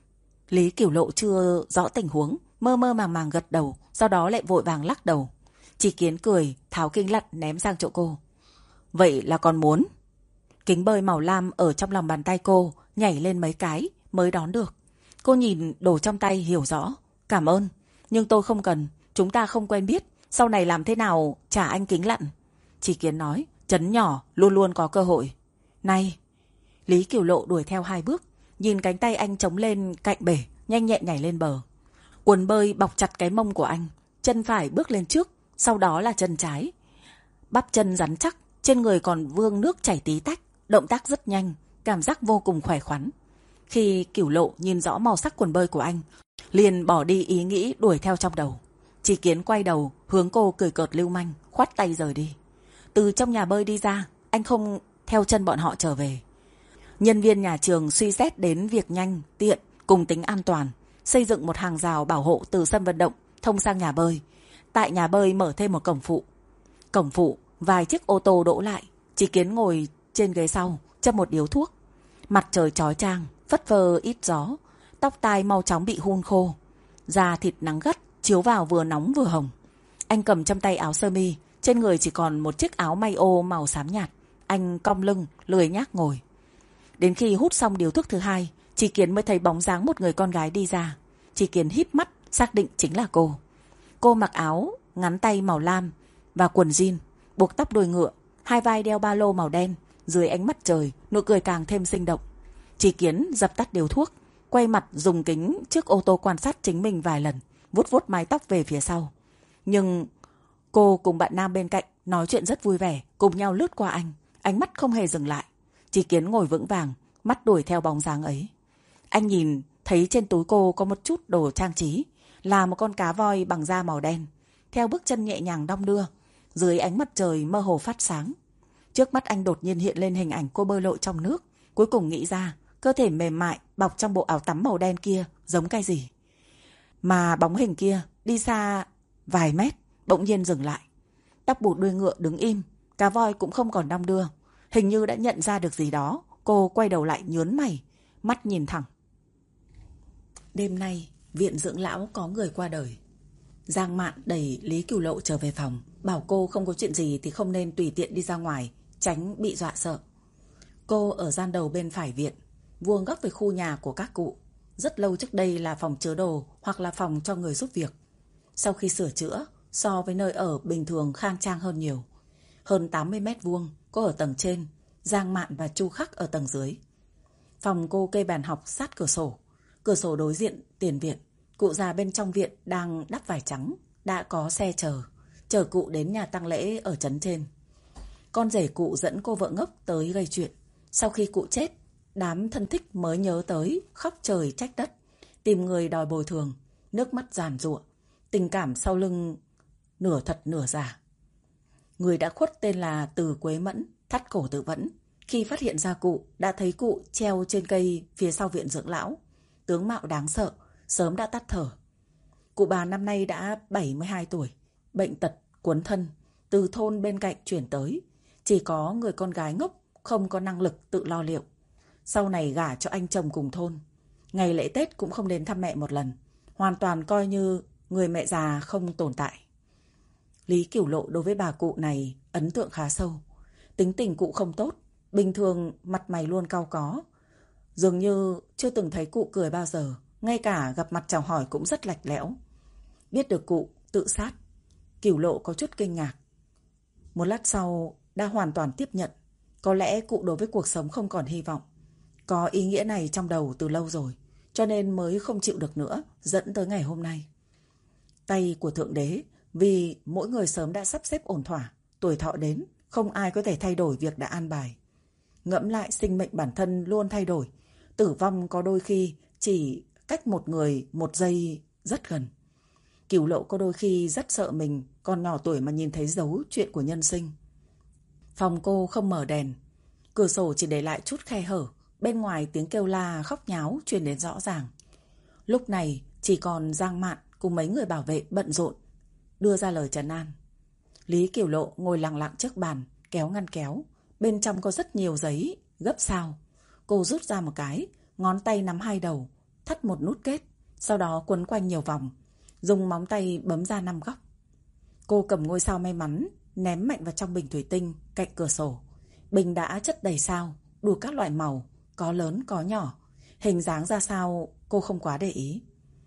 Speaker 1: Lý Cửu Lộ chưa rõ tình huống, mơ mơ màng màng gật đầu, sau đó lại vội vàng lắc đầu. Chỉ Kiến cười, tháo kính lặn ném sang chỗ cô. Vậy là còn muốn? Kính bơi màu lam ở trong lòng bàn tay cô nhảy lên mấy cái mới đón được. Cô nhìn đồ trong tay hiểu rõ. Cảm ơn, nhưng tôi không cần, chúng ta không quen biết, sau này làm thế nào trả anh kính lặn? Chỉ Kiến nói, chấn nhỏ luôn luôn có cơ hội. Này! Lý Cửu Lộ đuổi theo hai bước, nhìn cánh tay anh chống lên cạnh bể, nhanh nhẹn nhảy lên bờ. Quần bơi bọc chặt cái mông của anh, chân phải bước lên trước, sau đó là chân trái. Bắp chân rắn chắc, trên người còn vương nước chảy tí tách, động tác rất nhanh, cảm giác vô cùng khỏe khoắn. Khi Cửu Lộ nhìn rõ màu sắc quần bơi của anh, liền bỏ đi ý nghĩ đuổi theo trong đầu. Chỉ Kiến quay đầu hướng cô cười cợt lưu manh, khoát tay rời đi. Từ trong nhà bơi đi ra, anh không theo chân bọn họ trở về. Nhân viên nhà trường suy xét đến việc nhanh, tiện cùng tính an toàn, xây dựng một hàng rào bảo hộ từ sân vận động thông sang nhà bơi. Tại nhà bơi mở thêm một cổng phụ. Cổng phụ, vài chiếc ô tô đỗ lại. Chỉ Kiến ngồi trên ghế sau, châm một điếu thuốc. Mặt trời chói chang, phất phơ ít gió, tóc tai mau chóng bị hun khô. Da thịt nắng gắt, chiếu vào vừa nóng vừa hồng. Anh cầm trong tay áo sơ mi, trên người chỉ còn một chiếc áo may ô màu xám nhạt. Anh cong lưng, lười nhác ngồi. Đến khi hút xong điếu thuốc thứ hai, Chỉ Kiến mới thấy bóng dáng một người con gái đi ra. Chỉ Kiến híp mắt, xác định chính là cô. Cô mặc áo ngắn tay màu lam và quần jean, buộc tóc đuôi ngựa, hai vai đeo ba lô màu đen. Dưới ánh mắt trời, nụ cười càng thêm sinh động. Chỉ Kiến dập tắt điếu thuốc, quay mặt dùng kính trước ô tô quan sát chính mình vài lần, vuốt vuốt mái tóc về phía sau. Nhưng cô cùng bạn nam bên cạnh nói chuyện rất vui vẻ, cùng nhau lướt qua anh, ánh mắt không hề dừng lại. Chỉ Kiến ngồi vững vàng, mắt đuổi theo bóng dáng ấy. Anh nhìn thấy trên túi cô có một chút đồ trang trí, là một con cá voi bằng da màu đen. Theo bước chân nhẹ nhàng đong đưa, dưới ánh mặt trời mơ hồ phát sáng. Trước mắt anh đột nhiên hiện lên hình ảnh cô bơi lội trong nước. Cuối cùng nghĩ ra, cơ thể mềm mại bọc trong bộ áo tắm màu đen kia giống cái gì. Mà bóng hình kia đi xa vài mét, bỗng nhiên dừng lại. Tóc buộc đuôi ngựa đứng im, cá voi cũng không còn đong đưa. Hình như đã nhận ra được gì đó, cô quay đầu lại nhớn mày, mắt nhìn thẳng. Đêm nay, viện dưỡng lão có người qua đời. Giang Mạn đẩy Lý Cửu Lộ trở về phòng, bảo cô không có chuyện gì thì không nên tùy tiện đi ra ngoài, tránh bị dọa sợ. Cô ở gian đầu bên phải viện, vuông góc với khu nhà của các cụ. Rất lâu trước đây là phòng chứa đồ hoặc là phòng cho người giúp việc. Sau khi sửa chữa, so với nơi ở bình thường khang trang hơn nhiều. Hơn tám mươi mét vuông, cô ở tầng trên, Giang Mạn và Chu Khắc ở tầng dưới. Phòng cô kê bàn học sát cửa sổ. Cửa sổ đối diện tiền viện, cụ già bên trong viện đang đắp vải trắng, đã có xe chờ, chờ cụ đến nhà tang lễ ở trấn trên. Con rể cụ dẫn cô vợ ngốc tới gây chuyện. Sau khi cụ chết, đám thân thích mới nhớ tới, khóc trời trách đất, tìm người đòi bồi thường, nước mắt giàn giụa, tình cảm sau lưng nửa thật nửa giả. Người đã khuất tên là Từ Quế Mẫn, thắt cổ tự vẫn. Khi phát hiện ra cụ, đã thấy cụ treo trên cây phía sau viện dưỡng lão. Tướng mạo đáng sợ, sớm đã tắt thở. Cụ bà năm nay đã bảy mươi hai tuổi, bệnh tật, cuốn thân, từ thôn bên cạnh chuyển tới. Chỉ có người con gái ngốc, không có năng lực tự lo liệu. Sau này gả cho anh chồng cùng thôn. Ngày lễ Tết cũng không đến thăm mẹ một lần. Hoàn toàn coi như người mẹ già không tồn tại. Lý Cửu Lộ đối với bà cụ này ấn tượng khá sâu. Tính tình cụ không tốt, bình thường mặt mày luôn cau có. Dường như chưa từng thấy cụ cười bao giờ, ngay cả gặp mặt chào hỏi cũng rất lạnh lẽo. Biết được cụ tự sát, Cửu Lộ có chút kinh ngạc. Một lát sau đã hoàn toàn tiếp nhận. Có lẽ cụ đối với cuộc sống không còn hy vọng. Có ý nghĩa này trong đầu từ lâu rồi, cho nên mới không chịu được nữa, dẫn tới ngày hôm nay. Tay của Thượng Đế, vì mỗi người sớm đã sắp xếp ổn thỏa, tuổi thọ đến, không ai có thể thay đổi việc đã an bài. Ngẫm lại sinh mệnh bản thân luôn thay đổi, tử vong có đôi khi chỉ cách một người một giây rất gần. Cửu Lộ có đôi khi rất sợ mình còn nhỏ tuổi mà nhìn thấy dấu chuyện của nhân sinh. Phòng cô không mở đèn, cửa sổ chỉ để lại chút khe hở, Bên ngoài tiếng kêu la khóc nháo truyền đến rõ ràng. Lúc này chỉ còn Giang Mạn cùng mấy người bảo vệ bận rộn đưa ra lời trấn an. Lý Kiểu Lộ ngồi lặng lặng trước bàn, kéo ngăn kéo. Bên trong có rất nhiều giấy gấp sao. Cô rút ra một cái, ngón tay nắm hai đầu, thắt một nút kết, sau đó quấn quanh nhiều vòng, dùng móng tay bấm ra năm góc. Cô cầm ngôi sao may mắn, ném mạnh vào trong bình thủy tinh cạnh cửa sổ. Bình đã chất đầy sao, đủ các loại màu, có lớn có nhỏ. Hình dáng ra sao cô không quá để ý.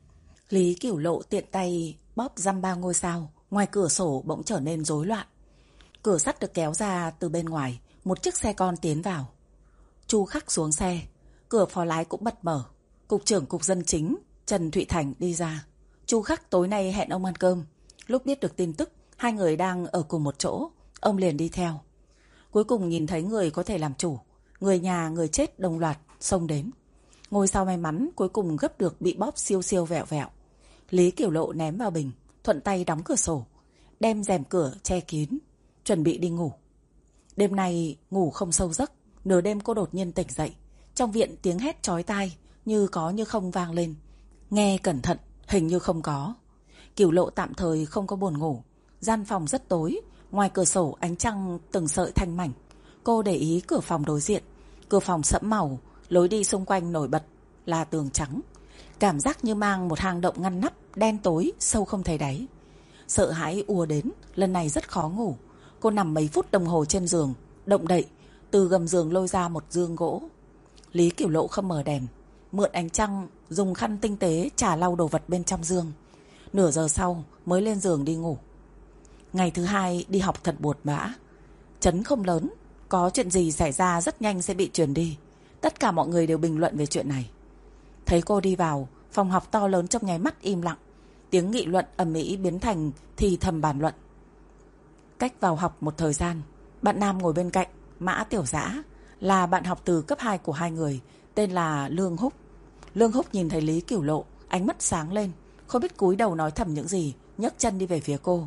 Speaker 1: Lý Kiểu Lộ tiện tay bóp dăm ba ngôi sao. Ngoài cửa sổ bỗng trở nên rối loạn. Cửa sắt được kéo ra từ bên ngoài, một chiếc xe con tiến vào. Chu Khắc xuống xe, cửa phó lái cũng bật mở. Cục trưởng Cục Dân Chính Trần Thụy Thành đi ra. Chu Khắc tối nay hẹn ông ăn cơm. Lúc biết được tin tức hai người đang ở cùng một chỗ, ông liền đi theo. Cuối cùng nhìn thấy người có thể làm chủ, người nhà người chết đồng loạt xông đến. Ngôi sao may mắn cuối cùng gấp được bị bóp siêu siêu vẹo vẹo. Lý Kiểu Lộ ném vào bình, thuận tay đóng cửa sổ, đem rèm cửa che kín, chuẩn bị đi ngủ. Đêm nay ngủ không sâu giấc, nửa đêm cô đột nhiên tỉnh dậy. Trong viện tiếng hét chói tai như có như không vang lên. Nghe cẩn thận, hình như không có. Kiểu Lộ tạm thời không có buồn ngủ. Gian phòng rất tối, ngoài cửa sổ ánh trăng từng sợi thanh mảnh. Cô để ý cửa phòng đối diện. Cửa phòng sẫm màu, lối đi xung quanh nổi bật là tường trắng. Cảm giác như mang một hang động ngăn nắp, đen tối, sâu không thấy đáy. Sợ hãi ùa đến, lần này rất khó ngủ. Cô nằm mấy phút đồng hồ trên giường, động đậy, từ gầm giường lôi ra một giường gỗ. Lý Kiểu Lộ không mở đèn, mượn ánh trăng, dùng khăn tinh tế chà lau đồ vật bên trong giường. Nửa giờ sau mới lên giường đi ngủ. Ngày thứ hai đi học thật buồn bã. Chấn không lớn, có chuyện gì xảy ra rất nhanh sẽ bị truyền đi. Tất cả mọi người đều bình luận về chuyện này. Thấy cô đi vào, phòng học to lớn trong nháy mắt im lặng. Tiếng nghị luận ầm ĩ biến thành thì thầm bàn luận. Cách vào học một thời gian, bạn nam ngồi bên cạnh, Mã Tiểu Dã, là bạn học từ cấp hai của hai người, tên là Lương Húc. Lương Húc nhìn thấy Lý Kiểu Lộ, ánh mắt sáng lên, không biết cúi đầu nói thầm những gì, nhấc chân đi về phía cô.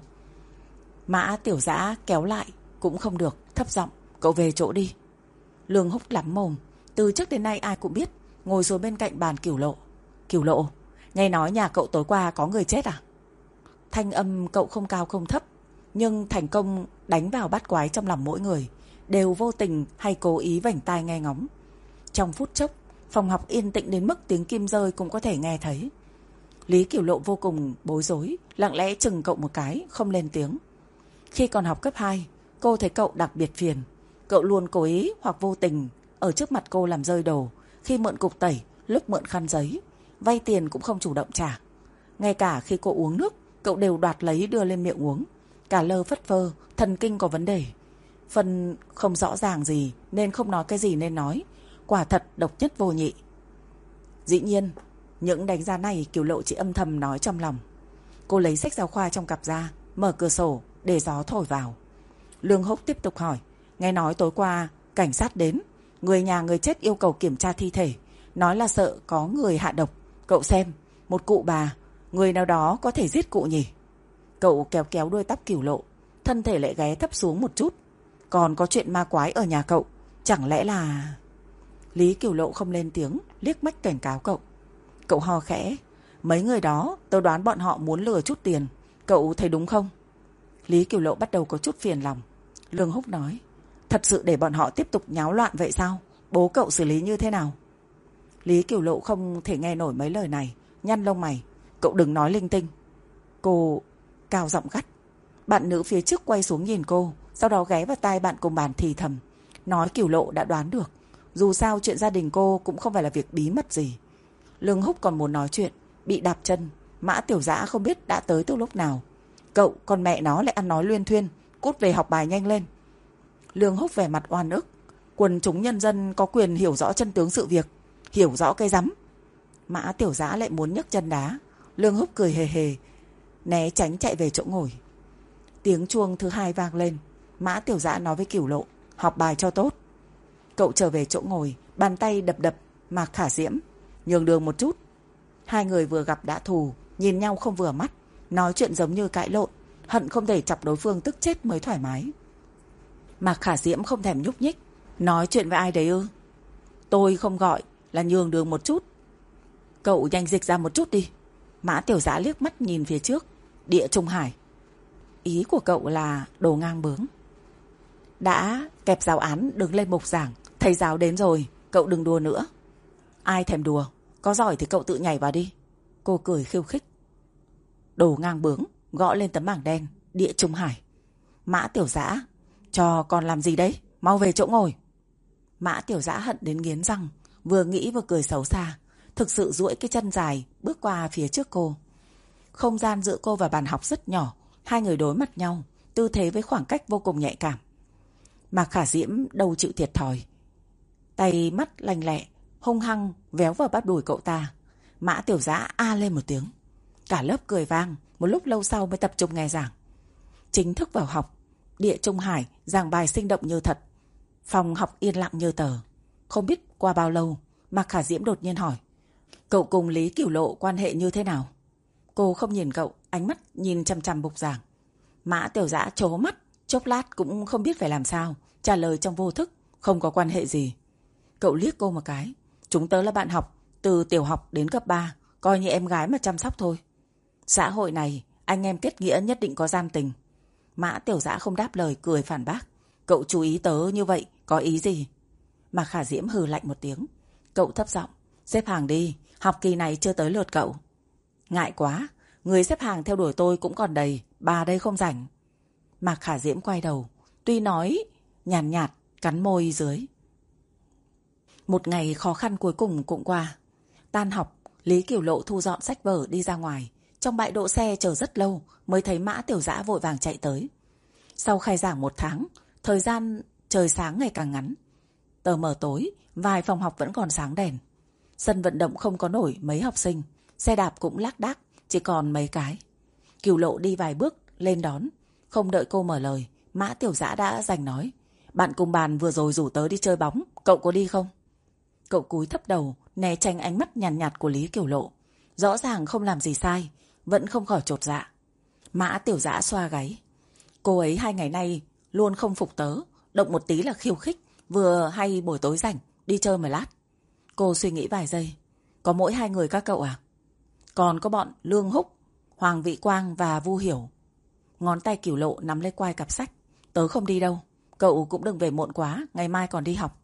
Speaker 1: Mã Tiểu Dã kéo lại, cũng không được, thấp giọng, cậu về chỗ đi. Lương Húc lắm mồm, từ trước đến nay ai cũng biết, ngồi xuống bên cạnh bàn Kiểu Lộ. Kiểu Lộ, nghe nói nhà cậu tối qua có người chết à? Thanh âm cậu không cao không thấp, nhưng thành công đánh vào bát quái trong lòng mỗi người, đều vô tình hay cố ý vểnh tai nghe ngóng. Trong phút chốc, phòng học yên tĩnh đến mức tiếng kim rơi cũng có thể nghe thấy. Lý Kiểu Lộ vô cùng bối rối, lặng lẽ chừng cậu một cái, không lên tiếng. Khi còn học cấp hai, cô thấy cậu đặc biệt phiền. Cậu luôn cố ý hoặc vô tình ở trước mặt cô làm rơi đồ, khi mượn cục tẩy, lúc mượn khăn giấy, vay tiền cũng không chủ động trả. Ngay cả khi cô uống nước, cậu đều đoạt lấy đưa lên miệng uống. Cả lơ phất phơ, thần kinh có vấn đề. Phần không rõ ràng gì nên không nói cái gì nên nói. Quả thật độc nhất vô nhị. Dĩ nhiên, những đánh giá này Kiểu Lộ chỉ âm thầm nói trong lòng. Cô lấy sách giáo khoa trong cặp ra, mở cửa sổ để gió thổi vào. Lương Húc tiếp tục hỏi. Nghe nói tối qua cảnh sát đến, người nhà người chết yêu cầu kiểm tra thi thể, nói là sợ có người hạ độc. Cậu xem, một cụ bà, người nào đó có thể giết cụ nhỉ? Cậu kéo kéo đuôi tóc Kiểu Lộ, thân thể lại ghé thấp xuống một chút. Còn có chuyện ma quái ở nhà cậu, chẳng lẽ là... Lý Kiểu Lộ không lên tiếng, liếc mắt cảnh cáo cậu. Cậu ho khẽ. Mấy người đó, tớ đoán bọn họ muốn lừa chút tiền. Cậu thấy đúng không? Lý Kiểu Lộ bắt đầu có chút phiền lòng. Lương Húc nói. Thật sự để bọn họ tiếp tục nháo loạn vậy sao? Bố cậu xử lý như thế nào? Lý Kiểu Lộ không thể nghe nổi mấy lời này, nhăn lông mày. Cậu đừng nói linh tinh. Cô cao giọng gắt. Bạn nữ phía trước quay xuống nhìn cô, sau đó ghé vào tai bạn cùng bàn thì thầm. Nói Kiểu Lộ đã đoán được. Dù sao chuyện gia đình cô cũng không phải là việc bí mật gì. Lương Húc còn muốn nói chuyện, bị đạp chân. Mã Tiểu Dã không biết đã tới từ lúc nào. Cậu con mẹ nó lại ăn nói luyên thuyên, cút về học bài nhanh lên. Lương Húc vẻ mặt oan ức. Quần chúng nhân dân có quyền hiểu rõ chân tướng sự việc. Hiểu rõ cái rắm. Mã Tiểu Dã lại muốn nhấc chân đá. Lương Húc cười hề hề, né tránh chạy về chỗ ngồi. Tiếng chuông thứ hai vang lên. Mã Tiểu Dã nói với Kiểu Lộ. Học bài cho tốt. Cậu trở về chỗ ngồi, bàn tay đập đập Mạc Khả Diễm. Nhường đường một chút. Hai người vừa gặp đã thù, nhìn nhau không vừa mắt, nói chuyện giống như cãi lộn, hận không thể chọc đối phương tức chết mới thoải mái. Mạc Khả Diễm không thèm nhúc nhích. Nói chuyện với ai đấy ư? Tôi không gọi là nhường đường một chút. Cậu nhanh dịch ra một chút đi. Mã Tiểu Dã liếc mắt nhìn phía trước. Địa Trung Hải. Ý của cậu là đồ ngang bướng. Đã kẹp giáo án đứng lên bục giảng. Thầy giáo đến rồi, cậu đừng đùa nữa. Ai thèm đùa, có giỏi thì cậu tự nhảy vào đi. Cô cười khiêu khích. Đồ ngang bướng, gõ lên tấm bảng đen. Địa Trung Hải. Mã Tiểu Dã, cho con làm gì đấy? Mau về chỗ ngồi. Mã Tiểu Dã hận đến nghiến răng, vừa nghĩ vừa cười xấu xa. Thực sự duỗi cái chân dài bước qua phía trước cô. Không gian giữa cô và bàn học rất nhỏ. Hai người đối mặt nhau, tư thế với khoảng cách vô cùng nhạy cảm. Mạc Khả Diễm đâu chịu thiệt thòi, tay mắt lanh lẹ, hung hăng véo vào bắp đùi cậu ta. Mã Tiểu Dã a lên một tiếng. Cả lớp cười vang. Một lúc lâu sau mới tập trung nghe giảng. Chính thức vào học. Địa Trung Hải giảng bài sinh động như thật. Phòng học yên lặng như tờ. Không biết qua bao lâu, Mạc Khả Diễm đột nhiên hỏi: Cậu cùng Lý Cửu Lộ quan hệ như thế nào? Cô không nhìn cậu, ánh mắt nhìn chằm chằm bục giảng. Mã Tiểu Dã trố mắt, chốc lát cũng không biết phải làm sao, trả lời trong vô thức: Không có quan hệ gì. Cậu liếc cô một cái: Chúng tớ là bạn học, từ tiểu học đến cấp ba, coi như em gái mà chăm sóc thôi. Xã hội này, anh em kết nghĩa nhất định có gian tình. Mã Tiểu Dã không đáp lời, cười phản bác: Cậu chú ý tớ như vậy, có ý gì? Mạc Khả Diễm hừ lạnh một tiếng. Cậu thấp giọng: Xếp hàng đi, học kỳ này chưa tới lượt cậu. Ngại quá, người xếp hàng theo đuổi tôi cũng còn đầy, bà đây không rảnh. Mạc Khả Diễm quay đầu, tuy nói nhàn nhạt, nhạt, cắn môi dưới. Một ngày khó khăn cuối cùng cũng qua. Tan học, Lý Cửu Lộ thu dọn sách vở đi ra ngoài. Trong bãi đỗ xe chờ rất lâu mới thấy Mã Tiểu Dã vội vàng chạy tới. Sau khai giảng một tháng, thời gian trời sáng ngày càng ngắn. Tờ mờ tối, vài phòng học vẫn còn sáng đèn. Sân vận động không có nổi mấy học sinh, xe đạp cũng lác đác, chỉ còn mấy cái. Cửu Lộ đi vài bước lên đón. Không đợi cô mở lời, Mã Tiểu Dã đã giành nói: Bạn cùng bàn vừa rồi rủ tớ đi chơi bóng, cậu có đi không? Cậu cúi thấp đầu, né tránh ánh mắt nhàn nhạt, nhạt của Lý Cửu Lộ. Rõ ràng không làm gì sai, vẫn không khỏi chột dạ. Mã Tiểu Dã xoa gáy. Cô ấy hai ngày nay luôn không phục tớ, động một tí là khiêu khích, vừa hay buổi tối rảnh, đi chơi một lát. Cô suy nghĩ vài giây. Có mỗi hai người các cậu à? Còn có bọn Lương Húc, Hoàng Vị Quang và Vu Hiểu. Ngón tay Cửu Lộ nắm lấy quai cặp sách. Tớ không đi đâu, cậu cũng đừng về muộn quá, ngày mai còn đi học.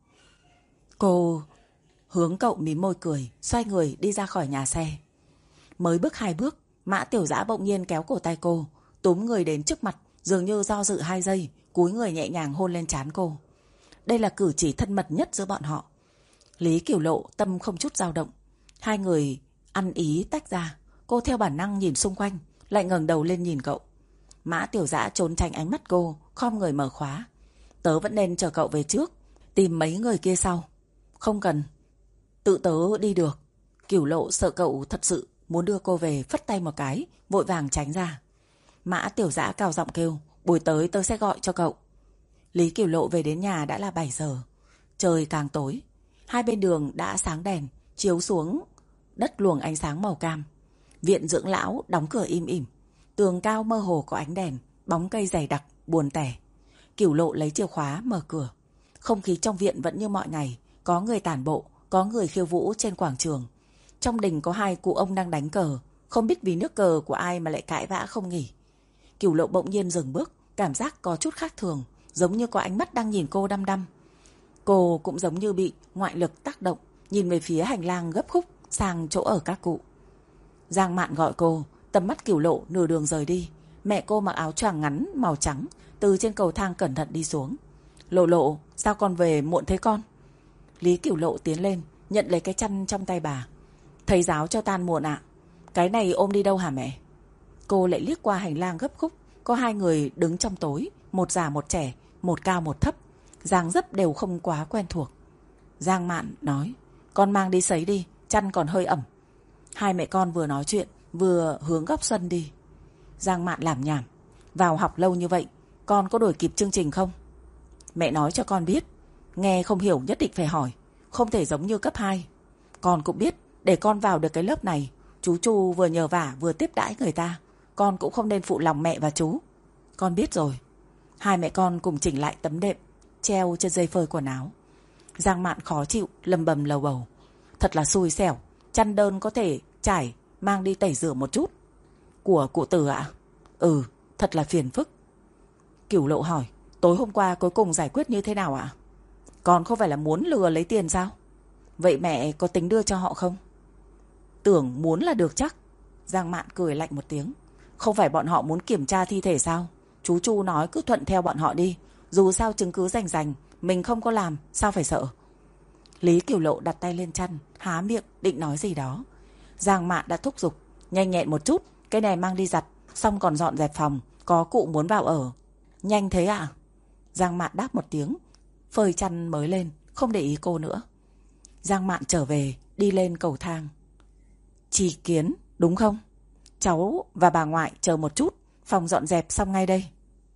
Speaker 1: Cô hướng cậu mím môi cười, xoay người đi ra khỏi nhà xe. Mới bước hai bước, Mã Tiểu Dã bỗng nhiên kéo cổ tay cô, túm người đến trước mặt, dường như do dự hai giây, cúi người nhẹ nhàng hôn lên trán cô. Đây là cử chỉ thân mật nhất giữa bọn họ. Lý Cửu Lộ tâm không chút dao động. Hai người ăn ý tách ra. Cô theo bản năng nhìn xung quanh, lại ngẩng đầu lên nhìn cậu. Mã Tiểu Dã trốn tránh ánh mắt cô, khom người mở khóa. Tớ vẫn nên chờ cậu về trước, tìm mấy người kia sau. Không cần, tự tớ đi được. Cửu Lộ sợ cậu thật sự muốn đưa cô về, phất tay một cái, vội vàng tránh ra. Mã Tiểu Dã cao giọng kêu: Buổi tới tớ sẽ gọi cho cậu. Lý Cửu Lộ về đến nhà đã là bảy giờ. Trời càng tối. Hai bên đường đã sáng đèn, chiếu xuống đất luồng ánh sáng màu cam. Viện dưỡng lão đóng cửa im ỉm. Tường cao mơ hồ có ánh đèn, bóng cây dày đặc, buồn tẻ. Cửu Lộ lấy chìa khóa mở cửa. Không khí trong viện vẫn như mọi ngày. Có người tản bộ, có người khiêu vũ trên quảng trường. Trong đình có hai cụ ông đang đánh cờ. Không biết vì nước cờ của ai mà lại cãi vã không nghỉ. Cửu Lộ bỗng nhiên dừng bước, cảm giác có chút khác thường, giống như có ánh mắt đang nhìn cô đăm đăm. Cô cũng giống như bị ngoại lực tác động, nhìn về phía hành lang gấp khúc sang chỗ ở các cụ. Giang Mạn gọi cô, tầm mắt Cửu Lộ nửa đường rời đi. Mẹ cô mặc áo choàng ngắn màu trắng, từ trên cầu thang cẩn thận đi xuống. Lộ Lộ, sao con về muộn thế con? Lý Cửu Lộ tiến lên, nhận lấy cái chăn trong tay bà. Thầy giáo cho tan muộn ạ. Cái này ôm đi đâu hả mẹ? Cô lại liếc qua hành lang gấp khúc, có hai người đứng trong tối, một già một trẻ, một cao một thấp, dáng dấp đều không quá quen thuộc. Giang Mạn nói: Con mang đi sấy đi, chăn còn hơi ẩm. Hai mẹ con vừa nói chuyện, vừa hướng góc sân đi. Giang Mạn làm nhảm: Vào học lâu như vậy, con có đuổi kịp chương trình không? Mẹ nói cho con biết, nghe không hiểu nhất định phải hỏi, không thể giống như cấp hai. Con cũng biết, để con vào được cái lớp này, chú Chu vừa nhờ vả vừa tiếp đãi người ta, con cũng không nên phụ lòng mẹ và chú. Con biết rồi. Hai mẹ con cùng chỉnh lại tấm đệm treo trên dây phơi quần áo. Giang Mạn khó chịu lầm bầm lầu bầu. Thật là xui xẻo, chăn đơn có thể trải mang đi tẩy rửa một chút. Của cụ Từ ạ? Ừ, thật là phiền phức. Cửu Lộ hỏi, tối hôm qua cuối cùng giải quyết như thế nào ạ? Còn không phải là muốn lừa lấy tiền sao? Vậy mẹ có tính đưa cho họ không? Tưởng muốn là được chắc. Giang Mạn cười lạnh một tiếng. Không phải bọn họ muốn kiểm tra thi thể sao? Chú Chu nói cứ thuận theo bọn họ đi. Dù sao chứng cứ rành rành, mình không có làm, sao phải sợ? Lý Cửu Lộ đặt tay lên chăn, há miệng định nói gì đó. Giang Mạn đã thúc giục, nhanh nhẹn một chút, cái này mang đi giặt, xong còn dọn dẹp phòng, có cụ muốn vào ở. Nhanh thế ạ? À? Giang Mạn đáp một tiếng, phơi chăn mới lên, không để ý cô nữa. Giang Mạn trở về, đi lên cầu thang. Chỉ Kiến, đúng không? Cháu và bà ngoại chờ một chút, phòng dọn dẹp xong ngay đây.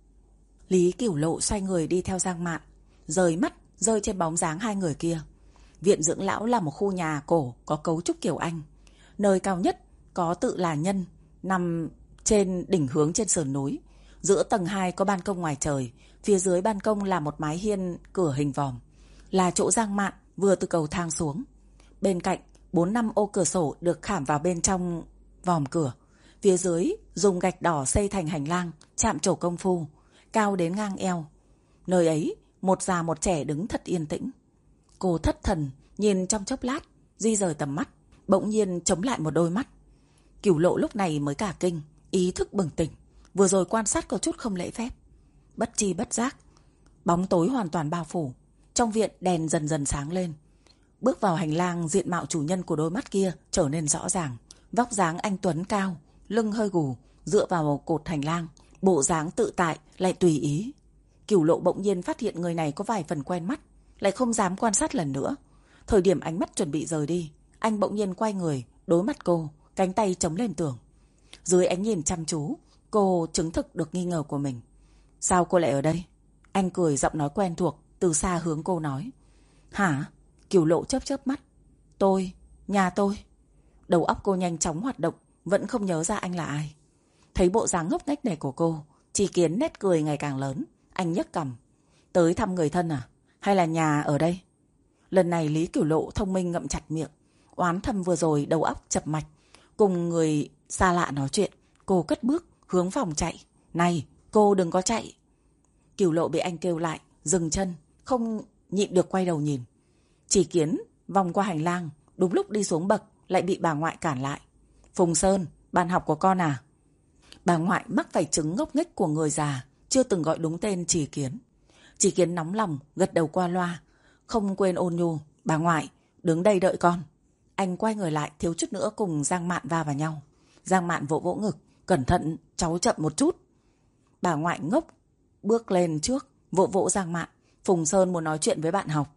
Speaker 1: Lý Cửu Lộ xoay người đi theo Giang Mạn, rời mắt rơi trên bóng dáng hai người kia. Viện dưỡng lão là một khu nhà cổ có cấu trúc kiểu Anh. Nơi cao nhất có tự là nhân, nằm trên đỉnh hướng trên sườn núi. Giữa tầng hai có ban công ngoài trời, phía dưới ban công là một mái hiên cửa hình vòm, là chỗ Giang Mạn vừa từ cầu thang xuống. Bên cạnh, bốn năm ô cửa sổ được khảm vào bên trong vòm cửa. Phía dưới dùng gạch đỏ xây thành hành lang, chạm trổ công phu, cao đến ngang eo. Nơi ấy, một già một trẻ đứng thật yên tĩnh. Cô thất thần, nhìn trong chốc lát, di rời tầm mắt, bỗng nhiên chống lại một đôi mắt. Cửu Lộ lúc này mới cả kinh, ý thức bừng tỉnh. Vừa rồi quan sát có chút không lễ phép. Bất chi bất giác, bóng tối hoàn toàn bao phủ. Trong viện đèn dần dần sáng lên. Bước vào hành lang, diện mạo chủ nhân của đôi mắt kia trở nên rõ ràng. Vóc dáng anh tuấn cao, lưng hơi gù, dựa vào một cột hành lang, bộ dáng tự tại lại tùy ý. Cửu Lộ bỗng nhiên phát hiện người này có vài phần quen mắt, lại không dám quan sát lần nữa. Thời điểm ánh mắt chuẩn bị rời đi, anh bỗng nhiên quay người, đối mặt cô, cánh tay chống lên tường. Dưới ánh nhìn chăm chú, cô chứng thực được nghi ngờ của mình. Sao cô lại ở đây? Anh cười, giọng nói quen thuộc, từ xa hướng cô nói. Hả? Cửu Lộ chớp chớp mắt. Tôi, nhà tôi. Đầu óc cô nhanh chóng hoạt động, vẫn không nhớ ra anh là ai. Thấy bộ dáng ngốc nghếch này của cô, Chỉ Kiến nét cười ngày càng lớn. Anh nhấc cằm. Tới thăm người thân à? Hay là nhà ở đây? Lần này Lý Cửu Lộ thông minh ngậm chặt miệng. Oán thầm vừa rồi đầu óc chập mạch, cùng người xa lạ nói chuyện. Cô cất bước hướng phòng chạy. Này, cô đừng có chạy. Cửu Lộ bị anh kêu lại, dừng chân, không nhịn được quay đầu nhìn. Chỉ Kiến vòng qua hành lang, đúng lúc đi xuống bậc lại bị bà ngoại cản lại. Phùng Sơn, bạn học của con à? Bà ngoại mắc phải chứng ngốc nghếch của người già, chưa từng gọi đúng tên Chỉ Kiến. Chỉ Kiến nóng lòng, gật đầu qua loa, không quên ôn nhu. Bà ngoại, đứng đây đợi con. Anh quay người lại, thiếu chút nữa cùng Giang Mạn va vào nhau. Giang Mạn vỗ vỗ ngực, cẩn thận, cháu chậm một chút. Bà ngoại ngốc, bước lên trước, vỗ vỗ Giang Mạn. Phùng Sơn muốn nói chuyện với bạn học.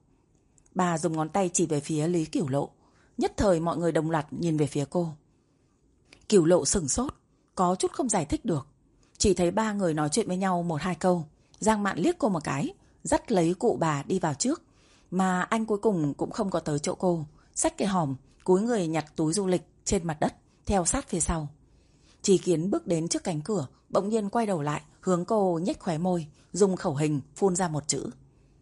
Speaker 1: Bà dùng ngón tay chỉ về phía Lý Cửu Lộ. Nhất thời mọi người đồng loạt nhìn về phía cô. Cửu Lộ sửng sốt, có chút không giải thích được. Chỉ thấy ba người nói chuyện với nhau một hai câu. Giang Mạn liếc cô một cái, dắt lấy cụ bà đi vào trước. Mà anh cuối cùng cũng không có tới chỗ cô. Xách cái hòm, cúi người nhặt túi du lịch trên mặt đất, theo sát phía sau. Chỉ Kiến bước đến trước cánh cửa, bỗng nhiên quay đầu lại, hướng cô nhếch khóe môi, dùng khẩu hình phun ra một chữ.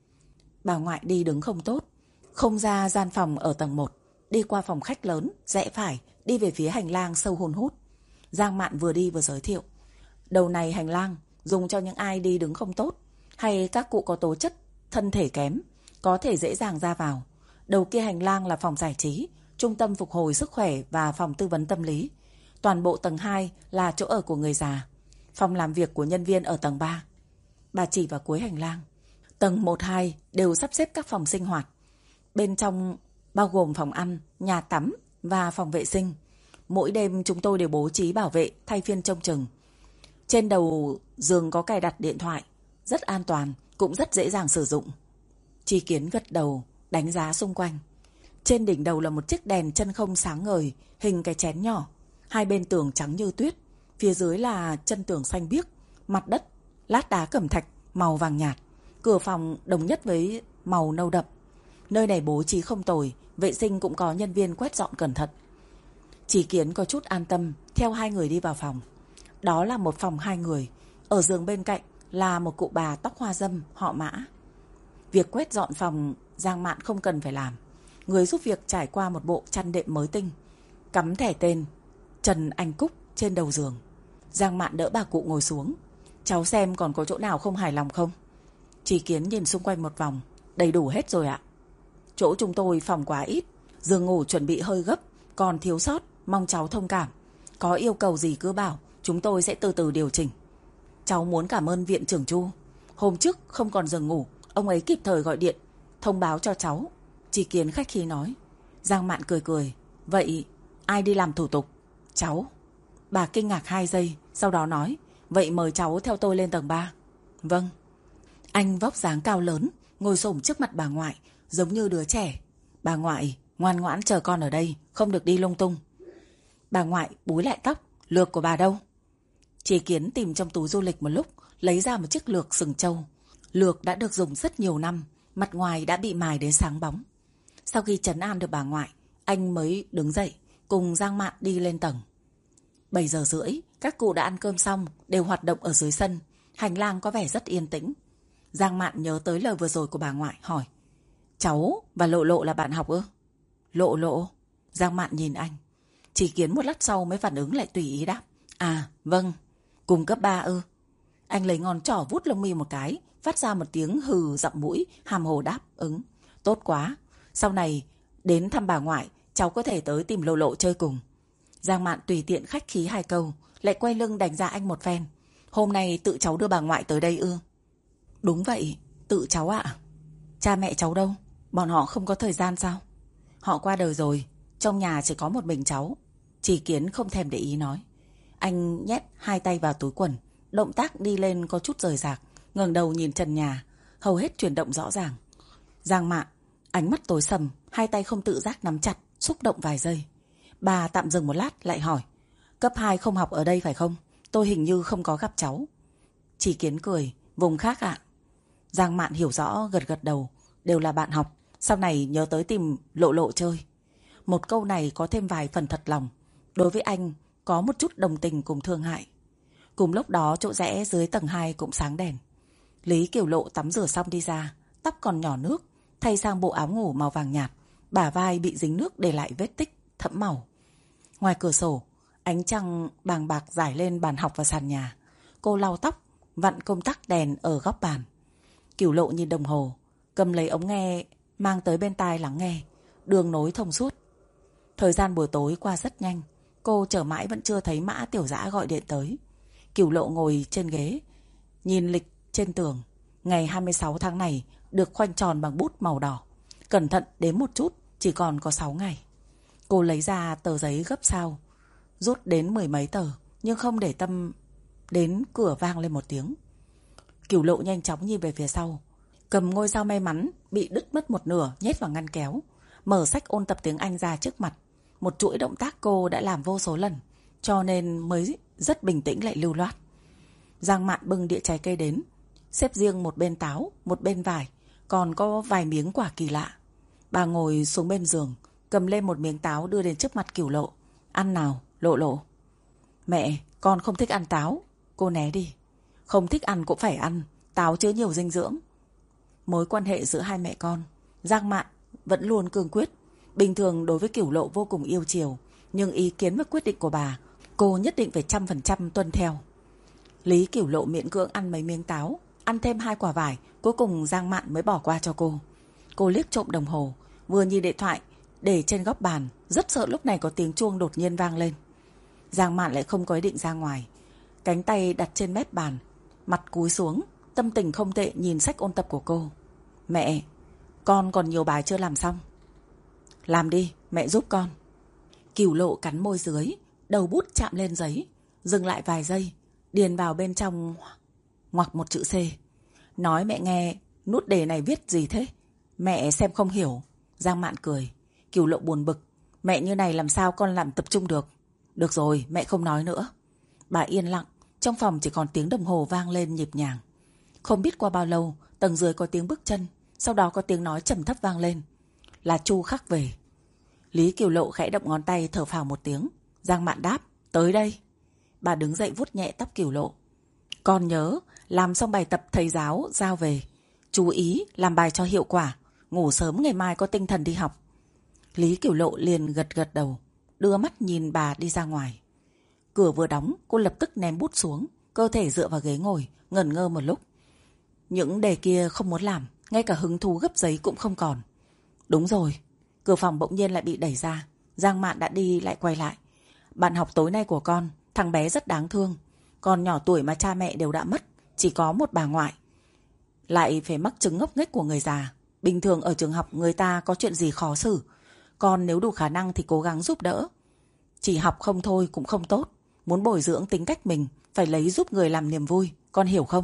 Speaker 1: Bà ngoại đi đứng không tốt, không ra gian phòng ở tầng một, đi qua phòng khách lớn, rẽ phải, đi về phía hành lang sâu hun hút. Giang Mạn vừa đi vừa giới thiệu. Đầu này hành lang dùng cho những ai đi đứng không tốt, hay các cụ có tố chất thân thể kém, có thể dễ dàng ra vào. Đầu kia hành lang là phòng giải trí, trung tâm phục hồi sức khỏe và phòng tư vấn tâm lý. Toàn bộ tầng hai là chỗ ở của người già, phòng làm việc của nhân viên ở tầng ba. Bà chỉ vào cuối hành lang. Tầng một, hai đều sắp xếp các phòng sinh hoạt. Bên trong bao gồm phòng ăn, nhà tắm và phòng vệ sinh. Mỗi đêm chúng tôi đều bố trí bảo vệ thay phiên trông chừng. Trên đầu giường có cài đặt điện thoại, rất an toàn, cũng rất dễ dàng sử dụng. Chỉ Kiến gật đầu, đánh giá xung quanh. Trên đỉnh đầu là một chiếc đèn chân không sáng ngời, hình cái chén nhỏ. Hai bên tường trắng như tuyết, phía dưới là chân tường xanh biếc, mặt đất lát đá cẩm thạch màu vàng nhạt. Cửa phòng đồng nhất với màu nâu đậm. Nơi này bố trí không tồi, vệ sinh cũng có nhân viên quét dọn cẩn thận. Chỉ Kiến có chút an tâm, theo hai người đi vào phòng. Đó là một phòng hai người. Ở giường bên cạnh là một cụ bà tóc hoa râm họ Mã. Việc quét dọn phòng Giang Mạn không cần phải làm. Người giúp việc trải qua một bộ chăn đệm mới tinh, cắm thẻ tên Trần Anh Cúc trên đầu giường. Giang Mạn đỡ bà cụ ngồi xuống. Cháu xem còn có chỗ nào không hài lòng không? Chỉ Kiến nhìn xung quanh một vòng. Đầy đủ hết rồi ạ. Chỗ chúng tôi phòng quá ít, giường ngủ chuẩn bị hơi gấp, còn thiếu sót, mong cháu thông cảm. Có yêu cầu gì cứ bảo, chúng tôi sẽ từ từ điều chỉnh. Cháu muốn cảm ơn viện trưởng Chu. Hôm trước không còn giường ngủ, ông ấy kịp thời gọi điện thông báo cho cháu. Chỉ Kiến khách khí nói. Giang Mạn cười cười. Vậy ai đi làm thủ tục? Cháu. Bà kinh ngạc hai giây, sau đó nói. Vậy mời cháu theo tôi lên tầng ba. Vâng. Anh vóc dáng cao lớn, ngồi xổm trước mặt bà ngoại, giống như đứa trẻ. Bà ngoại, ngoan ngoãn chờ con ở đây, không được đi lung tung. Bà ngoại búi lại tóc. Lược của bà đâu? Chỉ Kiến tìm trong túi du lịch một lúc, lấy ra một chiếc lược sừng trâu. Lược đã được dùng rất nhiều năm, mặt ngoài đã bị mài đến sáng bóng. Sau khi trấn an được bà ngoại, anh mới đứng dậy, cùng Giang Mạn đi lên tầng. Bảy giờ rưỡi, các cụ đã ăn cơm xong, đều hoạt động ở dưới sân. Hành lang có vẻ rất yên tĩnh. Giang Mạn nhớ tới lời vừa rồi của bà ngoại, hỏi. Cháu và Lộ Lộ là bạn học ư? Lộ Lộ? Giang Mạn nhìn anh. Chỉ Kiến một lát sau mới phản ứng lại tùy ý đáp. À, vâng. Cùng cấp ba ư? Anh lấy ngón trỏ vuốt lông mi một cái, phát ra một tiếng hừ dặm mũi, hàm hồ đáp. Ứng. Tốt quá. Sau này, đến thăm bà ngoại, cháu có thể tới tìm Lộ Lộ chơi cùng. Giang Mạn tùy tiện khách khí hai câu, lại quay lưng đánh giá anh một phen. Hôm nay tự cháu đưa bà ngoại tới đây ư? Đúng vậy, tự cháu ạ. Cha mẹ cháu đâu? Bọn họ không có thời gian sao? Họ qua đời rồi, trong nhà chỉ có một mình cháu. Chỉ Kiến không thèm để ý nói. Anh nhét hai tay vào túi quần, động tác đi lên có chút rời rạc, ngẩng đầu nhìn trần nhà, hầu hết chuyển động rõ ràng. Giang Mạn, ánh mắt tối sầm, hai tay không tự giác nắm chặt, xúc động vài giây. Bà tạm dừng một lát lại hỏi. Cấp hai không học ở đây phải không? Tôi hình như không có gặp cháu. Chỉ Kiến cười. Vùng khác ạ. Giang Mạn hiểu rõ, gật gật đầu. Đều là bạn học, sau này nhớ tới tìm Lộ Lộ chơi. Một câu này có thêm vài phần thật lòng. Đối với anh có một chút đồng tình cùng thương hại. Cùng lúc đó chỗ rẽ dưới tầng hai cũng sáng đèn. Lý Kiều Lộ tắm rửa xong đi ra, tóc còn nhỏ nước, thay sang bộ áo ngủ màu vàng nhạt, bả vai bị dính nước để lại vết tích thẫm màu. Ngoài cửa sổ, ánh trăng bàng bạc rải lên bàn học và sàn nhà. Cô lau tóc, vặn công tắc đèn ở góc bàn. Kiều Lộ nhìn đồng hồ, cầm lấy ống nghe mang tới bên tai lắng nghe. Đường nối thông suốt. Thời gian buổi tối qua rất nhanh. Cô chờ mãi vẫn chưa thấy Mã Tiểu Dã gọi điện tới. Kiều Lộ ngồi trên ghế, nhìn lịch trên tường. Ngày hai mươi sáu tháng này được khoanh tròn bằng bút màu đỏ. Cẩn thận đếm một chút, chỉ còn có sáu ngày. Cô lấy ra tờ giấy gấp sao, rút đến mười mấy tờ, nhưng không để tâm đến cửa vang lên một tiếng. Kiều Lộ nhanh chóng nhìn về phía sau, cầm ngôi sao may mắn bị đứt mất một nửa nhét vào ngăn kéo, mở sách ôn tập tiếng Anh ra trước mặt. Một chuỗi động tác cô đã làm vô số lần, cho nên mới rất bình tĩnh lại lưu loát. Giang Mạn bưng đĩa trái cây đến, xếp riêng một bên táo, một bên vải, còn có vài miếng quả kỳ lạ. Bà ngồi xuống bên giường, cầm lên một miếng táo đưa đến trước mặt Kiều Lộ. Ăn nào, Lộ Lộ. Mẹ, con không thích ăn táo. Cô né đi. Không thích ăn cũng phải ăn, táo chứa nhiều dinh dưỡng. Mối quan hệ giữa hai mẹ con, Giang Mạn vẫn luôn cương quyết. Bình thường đối với Kiều Lộ vô cùng yêu chiều, nhưng ý kiến và quyết định của bà, cô nhất định phải trăm phần trăm tuân theo. Lý Kiều Lộ miễn cưỡng ăn mấy miếng táo, ăn thêm hai quả vải, cuối cùng Giang Mạn mới bỏ qua cho cô. Cô liếc trộm đồng hồ, vừa nhìn điện thoại để trên góc bàn, rất sợ lúc này có tiếng chuông đột nhiên vang lên. Giang Mạn lại không có ý định ra ngoài, cánh tay đặt trên mép bàn, mặt cúi xuống, tâm tình không tệ nhìn sách ôn tập của cô. Mẹ, con còn nhiều bài chưa làm xong. Làm đi, mẹ giúp con. Kiều Lộ cắn môi dưới, đầu bút chạm lên giấy, dừng lại vài giây, điền vào bên trong ngoặc một chữ C. Nói mẹ nghe, nút đề này viết gì thế? Mẹ xem không hiểu. Giang Mạn cười. Kiều Lộ buồn bực. Mẹ như này làm sao con làm tập trung được? Được rồi, mẹ không nói nữa. Bà yên lặng, trong phòng chỉ còn tiếng đồng hồ vang lên nhịp nhàng. Không biết qua bao lâu, tầng dưới có tiếng bước chân, sau đó có tiếng nói trầm thấp vang lên. Là Chu Khắc về. Lý Kiều Lộ khẽ động ngón tay thở phào một tiếng. Giang Mạn đáp, tới đây. Bà đứng dậy vuốt nhẹ tóc Kiều Lộ. Con nhớ, làm xong bài tập thầy giáo giao về. Chú ý làm bài cho hiệu quả, ngủ sớm ngày mai có tinh thần đi học. Lý Kiểu Lộ liền gật gật đầu, đưa mắt nhìn bà đi ra ngoài. Cửa vừa đóng, cô lập tức ném bút xuống, cơ thể dựa vào ghế ngồi, ngẩn ngơ một lúc. Những đề kia không muốn làm, ngay cả hứng thú gấp giấy cũng không còn. Đúng rồi, cửa phòng bỗng nhiên lại bị đẩy ra. Giang Mạn đã đi lại quay lại. Bạn học tối nay của con, thằng bé rất đáng thương. Còn nhỏ tuổi mà cha mẹ đều đã mất, chỉ có một bà ngoại. Lại phải mắc chứng ngốc nghếch của người già. Bình thường ở trường học người ta có chuyện gì khó xử. Con nếu đủ khả năng thì cố gắng giúp đỡ. Chỉ học không thôi cũng không tốt. Muốn bồi dưỡng tính cách mình, phải lấy giúp người làm niềm vui. Con hiểu không?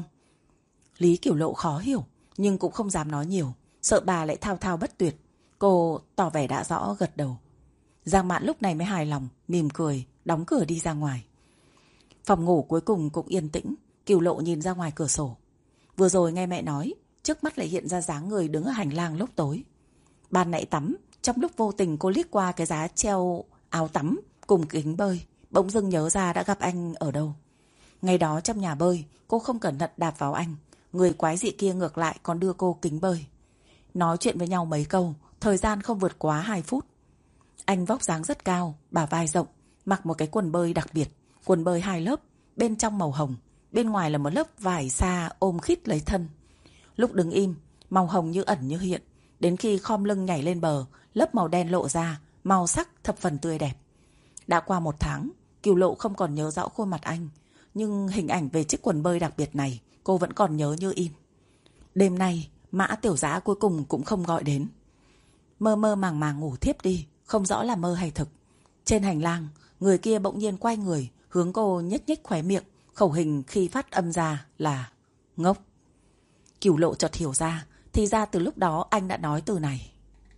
Speaker 1: Lý Kiểu Lộ khó hiểu, nhưng cũng không dám nói nhiều, sợ bà lại thao thao bất tuyệt. Cô tỏ vẻ đã rõ, gật đầu. Giang Mạn lúc này mới hài lòng, mỉm cười, đóng cửa đi ra ngoài. Phòng ngủ cuối cùng cũng yên tĩnh. Kiểu Lộ nhìn ra ngoài cửa sổ. Vừa rồi nghe mẹ nói, trước mắt lại hiện ra dáng người đứng ở hành lang lúc tối. Ban nãy tắm, trong lúc vô tình cô liếc qua cái giá treo áo tắm cùng kính bơi, bỗng dưng nhớ ra đã gặp anh ở đâu. Ngày đó trong nhà bơi, cô không cẩn thận đạp vào anh. Người quái dị kia ngược lại còn đưa cô kính bơi. Nói chuyện với nhau mấy câu, thời gian không vượt quá hai phút. Anh vóc dáng rất cao, bả vai rộng, mặc một cái quần bơi đặc biệt. Quần bơi hai lớp, bên trong màu hồng, bên ngoài là một lớp vải sa ôm khít lấy thân. Lúc đứng im, màu hồng như ẩn như hiện. Đến khi khom lưng nhảy lên bờ, lớp màu đen lộ ra, màu sắc thập phần tươi đẹp. Đã qua một tháng, Kiều Lộ không còn nhớ rõ khuôn mặt anh, nhưng hình ảnh về chiếc quần bơi đặc biệt này cô vẫn còn nhớ như in. Đêm nay, Mã Tiểu Dã cuối cùng cũng không gọi đến. Mơ mơ màng màng ngủ thiếp đi, không rõ là mơ hay thực. Trên hành lang, người kia bỗng nhiên quay người, hướng cô nhếch nhếch khóe miệng, khẩu hình khi phát âm ra là ngốc. Kiều Lộ chợt hiểu ra, thì ra từ lúc đó anh đã nói từ này.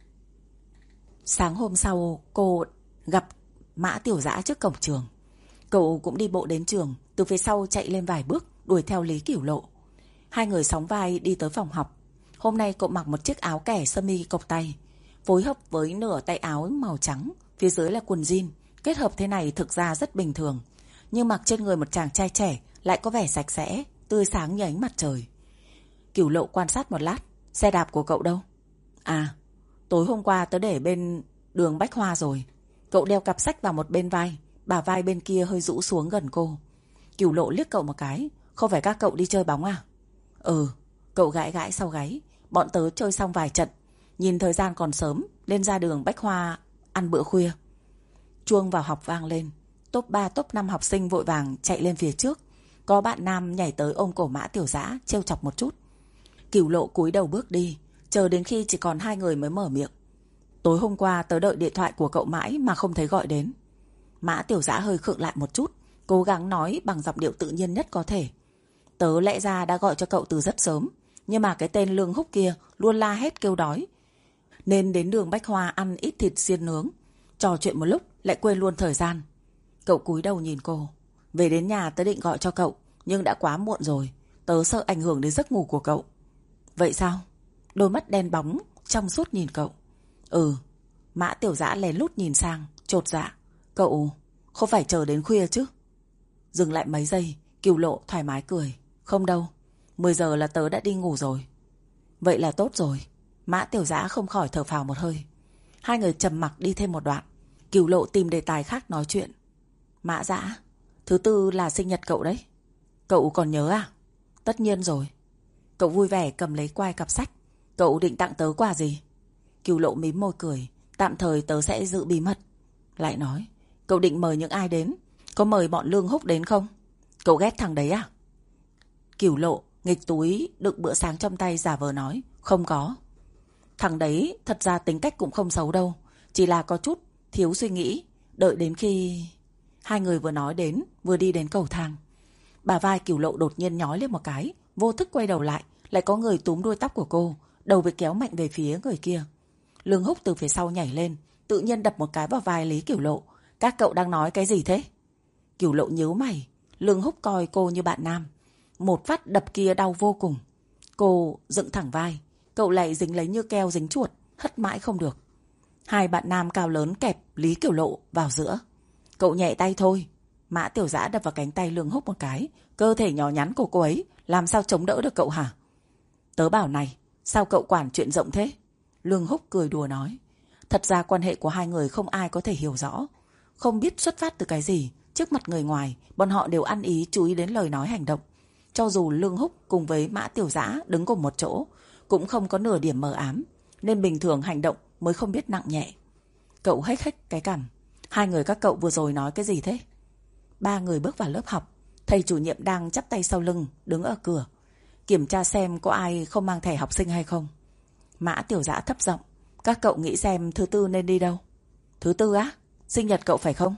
Speaker 1: Sáng hôm sau, cô gặp Mã Tiểu Dã trước cổng trường. Cậu cũng đi bộ đến trường, từ phía sau chạy lên vài bước, đuổi theo Lý Kiểu Lộ. Hai người sóng vai đi tới phòng học. Hôm nay cậu mặc một chiếc áo kẻ sơ mi cộc tay, phối hợp với nửa tay áo màu trắng, phía dưới là quần jean. Kết hợp thế này thực ra rất bình thường, nhưng mặc trên người một chàng trai trẻ lại có vẻ sạch sẽ, tươi sáng như ánh mặt trời. Kiểu Lộ quan sát một lát. Xe đạp của cậu đâu? À, tối hôm qua tớ để bên đường Bách Hoa rồi. Cậu đeo cặp sách vào một bên vai, bả vai bên kia hơi rũ xuống gần cô. Kiểu Lộ liếc cậu một cái. Không phải các cậu đi chơi bóng à? Ừ. Cậu gãi gãi sau gáy. Bọn tớ chơi xong vài trận, nhìn thời gian còn sớm, lên ra đường Bách Hoa ăn bữa khuya. Chuông vào học vang lên. Top ba top năm học sinh vội vàng chạy lên phía trước. Có bạn nam nhảy tới ôm cổ Mã Tiểu Dã, trêu chọc một chút. Kiểu Lộ cúi đầu bước đi, chờ đến khi chỉ còn hai người mới mở miệng. Tối hôm qua tớ đợi điện thoại của cậu mãi mà không thấy gọi đến. Mã Tiểu Dã hơi khựng lại một chút, cố gắng nói bằng giọng điệu tự nhiên nhất có thể. Tớ lẽ ra đã gọi cho cậu từ rất sớm, nhưng mà cái tên Lương Húc kia luôn la hét kêu đói, nên đến đường Bách Hoa ăn ít thịt xiên nướng. Trò chuyện một lúc lại quên luôn thời gian. Cậu cúi đầu nhìn cô. Về đến nhà tớ định gọi cho cậu, nhưng đã quá muộn rồi. Tớ sợ ảnh hưởng đến giấc ngủ của cậu. Vậy sao? Đôi mắt đen bóng trong suốt nhìn cậu. Ừ. Mã Tiểu Dã lén lút nhìn sang, chột dạ. Cậu không phải chờ đến khuya chứ? Dừng lại mấy giây, Kiều Lộ thoải mái cười. Không đâu, mười giờ là tớ đã đi ngủ rồi. Vậy là tốt rồi. Mã Tiểu Dã không khỏi thở phào một hơi. Hai người trầm mặc đi thêm một đoạn. Kiều Lộ tìm đề tài khác nói chuyện. Mã Dã, thứ tư là sinh nhật cậu đấy. Cậu còn nhớ à? Tất nhiên rồi. Cậu vui vẻ cầm lấy quai cặp sách. Cậu định tặng tớ quà gì? Kiều Lộ mím môi cười. Tạm thời tớ sẽ giữ bí mật. Lại nói, cậu định mời những ai đến? Có mời bọn Lương Húc đến không? Cậu ghét thằng đấy à? Kiều Lộ nghịch túi đựng bữa sáng trong tay giả vờ nói. Không có. Thằng đấy thật ra tính cách cũng không xấu đâu, chỉ là có chút thiếu suy nghĩ. Đợi đến khi... Hai người vừa nói đến, vừa đi đến cầu thang. Bả vai Kiều Lộ đột nhiên nhói lên một cái, vô thức quay đầu lại, lại có người túm đuôi tóc của cô, đầu bị kéo mạnh về phía người kia. Lương Húc từ phía sau nhảy lên, tự nhiên đập một cái vào vai Lý Kiểu Lộ. Các cậu đang nói cái gì thế? Kiểu Lộ nhíu mày. Lương Húc coi cô như bạn nam. Một phát đập kia đau vô cùng. Cô dựng thẳng vai, cậu lại dính lấy như keo dính chuột, hất mãi không được. Hai bạn nam cao lớn kẹp Lý Kiểu Lộ vào giữa. Cậu nhẹ tay thôi. Mã Tiểu Dã đập vào cánh tay Lương Húc một cái. Cơ thể nhỏ nhắn của cô ấy làm sao chống đỡ được cậu hả? Tớ bảo này, sao cậu quản chuyện rộng thế? Lương Húc cười đùa nói. Thật ra quan hệ của hai người không ai có thể hiểu rõ. Không biết xuất phát từ cái gì, trước mặt người ngoài, bọn họ đều ăn ý chú ý đến lời nói hành động. Cho dù Lương Húc cùng với Mã Tiểu Dã đứng cùng một chỗ, cũng không có nửa điểm mờ ám, nên bình thường hành động mới không biết nặng nhẹ. Cậu hếch hếch cái cằm. Hai người các cậu vừa rồi nói cái gì thế? Ba người bước vào lớp học. Thầy chủ nhiệm đang chắp tay sau lưng, đứng ở cửa, kiểm tra xem có ai không mang thẻ học sinh hay không. Mã Tiểu Dã thấp giọng. Các cậu nghĩ xem thứ tư nên đi đâu? Thứ tư á? Sinh nhật cậu phải không?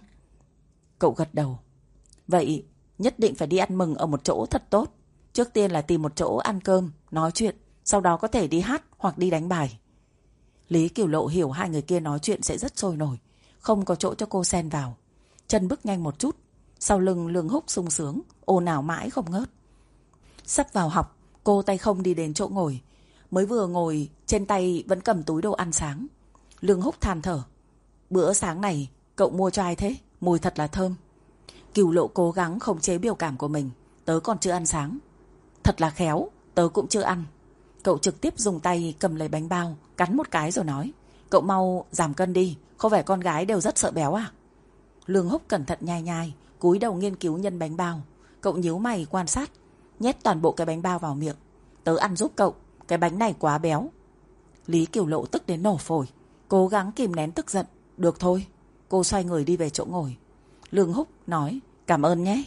Speaker 1: Cậu gật đầu. Vậy nhất định phải đi ăn mừng ở một chỗ thật tốt. Trước tiên là tìm một chỗ ăn cơm, nói chuyện, sau đó có thể đi hát hoặc đi đánh bài. Lý Cửu Lộ hiểu hai người kia nói chuyện sẽ rất sôi nổi, không có chỗ cho cô xen vào. Chân bước nhanh một chút, sau lưng Lương Húc sung sướng, ồn ào mãi không ngớt. Sắp vào học, cô tay không đi đến chỗ ngồi. Mới vừa ngồi, trên tay vẫn cầm túi đồ ăn sáng. Lương Húc than thở. Bữa sáng này cậu mua cho ai thế? Mùi thật là thơm. Cửu Lộ cố gắng khống chế biểu cảm của mình. Tớ còn chưa ăn sáng. Thật là khéo, tớ cũng chưa ăn. Cậu trực tiếp dùng tay cầm lấy bánh bao, cắn một cái rồi nói. Cậu mau giảm cân đi, không phải con gái đều rất sợ béo à? Lương Húc cẩn thận nhai nhai, cúi đầu nghiên cứu nhân bánh bao. Cậu nhíu mày quan sát, nhét toàn bộ cái bánh bao vào miệng. Tớ ăn giúp cậu, cái bánh này quá béo. Lý Cửu Lộ tức đến nổ phổi, cố gắng kìm nén tức giận. Được thôi. Cô xoay người đi về chỗ ngồi. Lương Húc nói, cảm ơn nhé.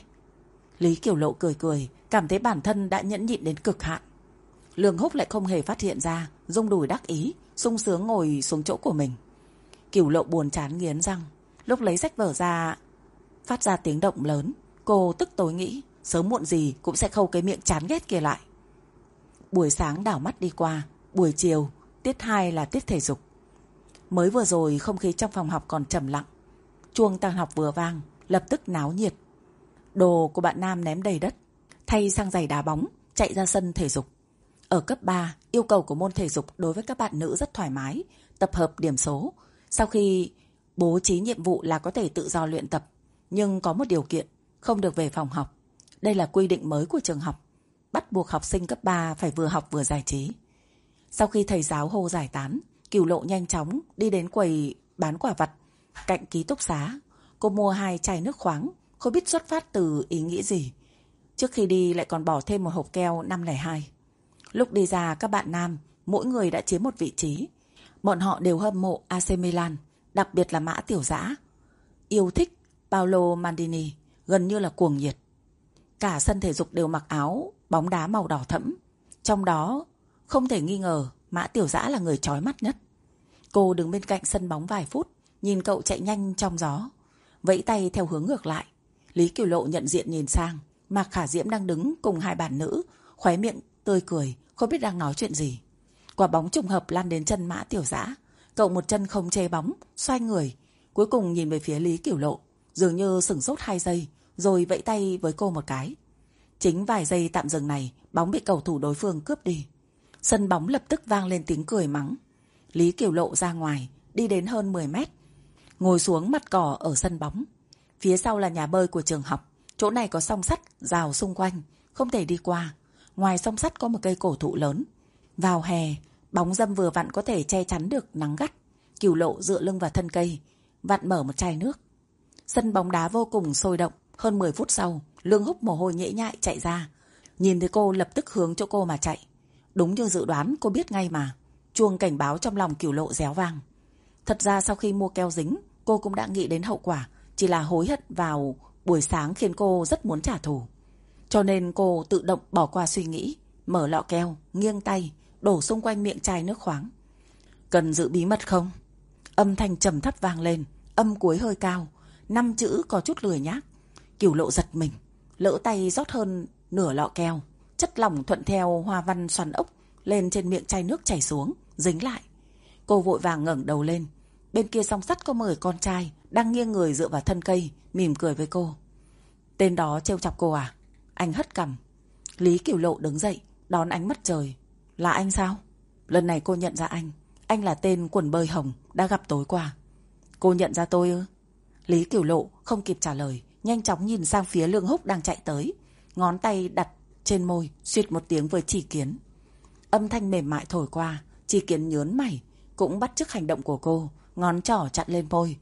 Speaker 1: Lý Cửu Lộ cười cười, cảm thấy bản thân đã nhẫn nhịn đến cực hạn. Lương Húc lại không hề phát hiện ra, rung đùi đắc ý, sung sướng ngồi xuống chỗ của mình. Cửu Lộ buồn chán nghiến răng, lúc lấy sách vở ra phát ra tiếng động lớn. Cô tức tối nghĩ, sớm muộn gì cũng sẽ khâu cái miệng chán ghét kia lại. Buổi sáng đảo mắt đi qua, buổi chiều, tiết hai là tiết thể dục. Mới vừa rồi không khí trong phòng học còn trầm lặng. Chuông tan học vừa vang, lập tức náo nhiệt. Đồ của bạn nam ném đầy đất, thay sang giày đá bóng, chạy ra sân thể dục. Ở cấp ba, yêu cầu của môn thể dục đối với các bạn nữ rất thoải mái, tập hợp điểm số. Sau khi bố trí nhiệm vụ là có thể tự do luyện tập, nhưng có một điều kiện, không được về phòng học. Đây là quy định mới của trường học, bắt buộc học sinh cấp ba phải vừa học vừa giải trí. Sau khi thầy giáo hô giải tán, Cửu Lộ nhanh chóng đi đến quầy bán quả vặt cạnh ký túc xá. Cô mua hai chai nước khoáng, không biết xuất phát từ ý nghĩ gì. Trước khi đi lại còn bỏ thêm một hộp keo năm không hai. Lúc đi ra, các bạn nam mỗi người đã chiếm một vị trí. Bọn họ đều hâm mộ a xê Milan, đặc biệt là Mã Tiểu Dã. Yêu thích Paolo Maldini, gần như là cuồng nhiệt. Cả sân thể dục đều mặc áo bóng đá màu đỏ thẫm. Trong đó không thể nghi ngờ Mã Tiểu Dã là người chói mắt nhất. Cô đứng bên cạnh sân bóng vài phút, nhìn cậu chạy nhanh trong gió, vẫy tay theo hướng ngược lại. Lý Cửu Lộ nhận diện nhìn sang, Mạc Khả Diễm đang đứng cùng hai bạn nữ, khóe miệng tươi cười, không biết đang nói chuyện gì. Quả bóng trùng hợp lăn đến chân Mã Tiểu Dã. Cậu một chân không chế bóng, xoay người, cuối cùng nhìn về phía Lý Cửu Lộ, dường như sửng sốt hai giây, rồi vẫy tay với cô một cái. Chính vài giây tạm dừng này, bóng bị cầu thủ đối phương cướp đi. Sân bóng lập tức vang lên tiếng cười mắng. Lý Cửu Lộ ra ngoài, đi đến hơn mười mét, ngồi xuống mặt cỏ ở sân bóng. Phía sau là nhà bơi của trường học, chỗ này có song sắt rào xung quanh, không thể đi qua. Ngoài song sắt có một cây cổ thụ lớn. Vào hè, bóng râm vừa vặn có thể che chắn được nắng gắt. Cửu Lộ dựa lưng vào thân cây, vặn mở một chai nước. Sân bóng đá vô cùng sôi động. Hơn mười phút sau, Lương Húc mồ hôi nhễ nhại chạy ra. Nhìn thấy cô lập tức hướng chỗ cô mà chạy. Đúng như dự đoán, cô biết ngay mà. Chuông cảnh báo trong lòng Cửu Lộ réo vang. Thật ra sau khi mua keo dính, cô cũng đã nghĩ đến hậu quả, chỉ là hối hận vào buổi sáng khiến cô rất muốn trả thù. Cho nên cô tự động bỏ qua suy nghĩ, mở lọ keo, nghiêng tay, đổ xung quanh miệng chai nước khoáng. Cần giữ bí mật không? Âm thanh trầm thấp vang lên, âm cuối hơi cao, năm chữ có chút lười nhác. Cửu Lộ giật mình, lỡ tay rót hơn nửa lọ keo, chất lỏng thuận theo hoa văn xoắn ốc lên trên miệng chai nước chảy xuống, dính lại. Cô vội vàng ngẩng đầu lên. Bên kia song sắt có mười con trai đang nghiêng người dựa vào thân cây, mỉm cười với cô. Tên đó trêu chọc cô à? Anh hất cằm. Lý Cửu Lộ đứng dậy, đón ánh mắt trời. Là anh sao? Lần này cô nhận ra anh. Anh là tên quần bơi hồng đã gặp tối qua. Cô nhận ra tôi ư? Lý Cửu Lộ không kịp trả lời, nhanh chóng nhìn sang phía Lương Húc đang chạy tới, ngón tay đặt trên môi, suýt một tiếng với chỉ kiến. Âm thanh mềm mại thổi qua, Chi Kiến nhớn mày, cũng bắt chước hành động của cô, ngón trỏ chặn lên môi,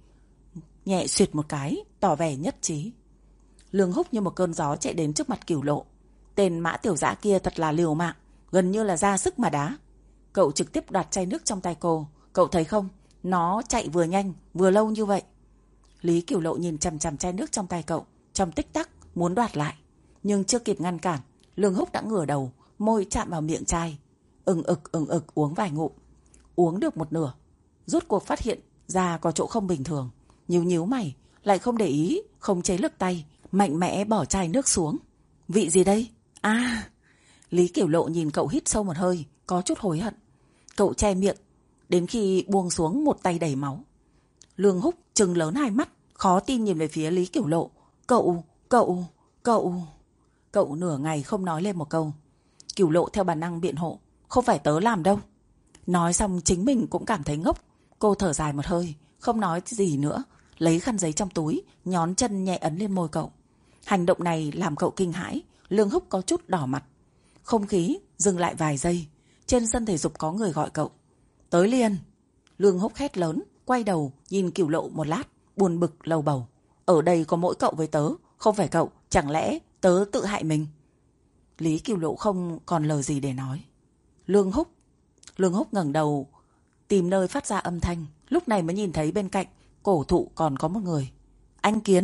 Speaker 1: nhẹ xuyệt một cái, tỏ vẻ nhất trí. Lương Húc như một cơn gió chạy đến trước mặt Cửu Lộ. Tên Mã Tiểu Dã kia thật là liều mạng, gần như là ra sức mà đá. Cậu trực tiếp đoạt chai nước trong tay cô. Cậu thấy không, nó chạy vừa nhanh vừa lâu như vậy. Lý Cửu Lộ nhìn chằm chằm chai nước trong tay cậu, trong tích tắc muốn đoạt lại, nhưng chưa kịp ngăn cản, Lương Húc đã ngửa đầu, môi chạm vào miệng chai, ừng ực ừng ực uống vài ngụm. Uống được một nửa, rốt cuộc phát hiện ra có chỗ không bình thường, nhíu nhíu mày, lại không để ý, không chế lực tay, mạnh mẽ bỏ chai nước xuống. Vị gì đây? À! Lý Cửu Lộ nhìn cậu hít sâu một hơi, có chút hối hận. Cậu che miệng, đến khi buông xuống một tay đầy máu. Lương Húc trừng lớn hai mắt, khó tin nhìn về phía Lý Cửu Lộ. Cậu, cậu, cậu... Cậu nửa ngày không nói lên một câu. Cửu Lộ theo bản năng biện hộ. Không phải tớ làm đâu. Nói xong chính mình cũng cảm thấy ngốc. Cô thở dài một hơi, không nói gì nữa, lấy khăn giấy trong túi, nhón chân nhẹ ấn lên môi cậu. Hành động này làm cậu kinh hãi. Lương Húc có chút đỏ mặt. Không khí dừng lại vài giây. Trên sân thể dục có người gọi cậu. Tới liền. Lương Húc hét lớn, quay đầu nhìn Cửu Lộ một lát, buồn bực lầu bầu. Ở đây có mỗi cậu với tớ, không phải cậu, chẳng lẽ tớ tự hại mình? Lý Cửu Lộ không còn lời gì để nói. Lương Húc. Lương Húc ngẩng đầu tìm nơi phát ra âm thanh, lúc này mới nhìn thấy bên cạnh cổ thụ còn có một người. Anh Kiến.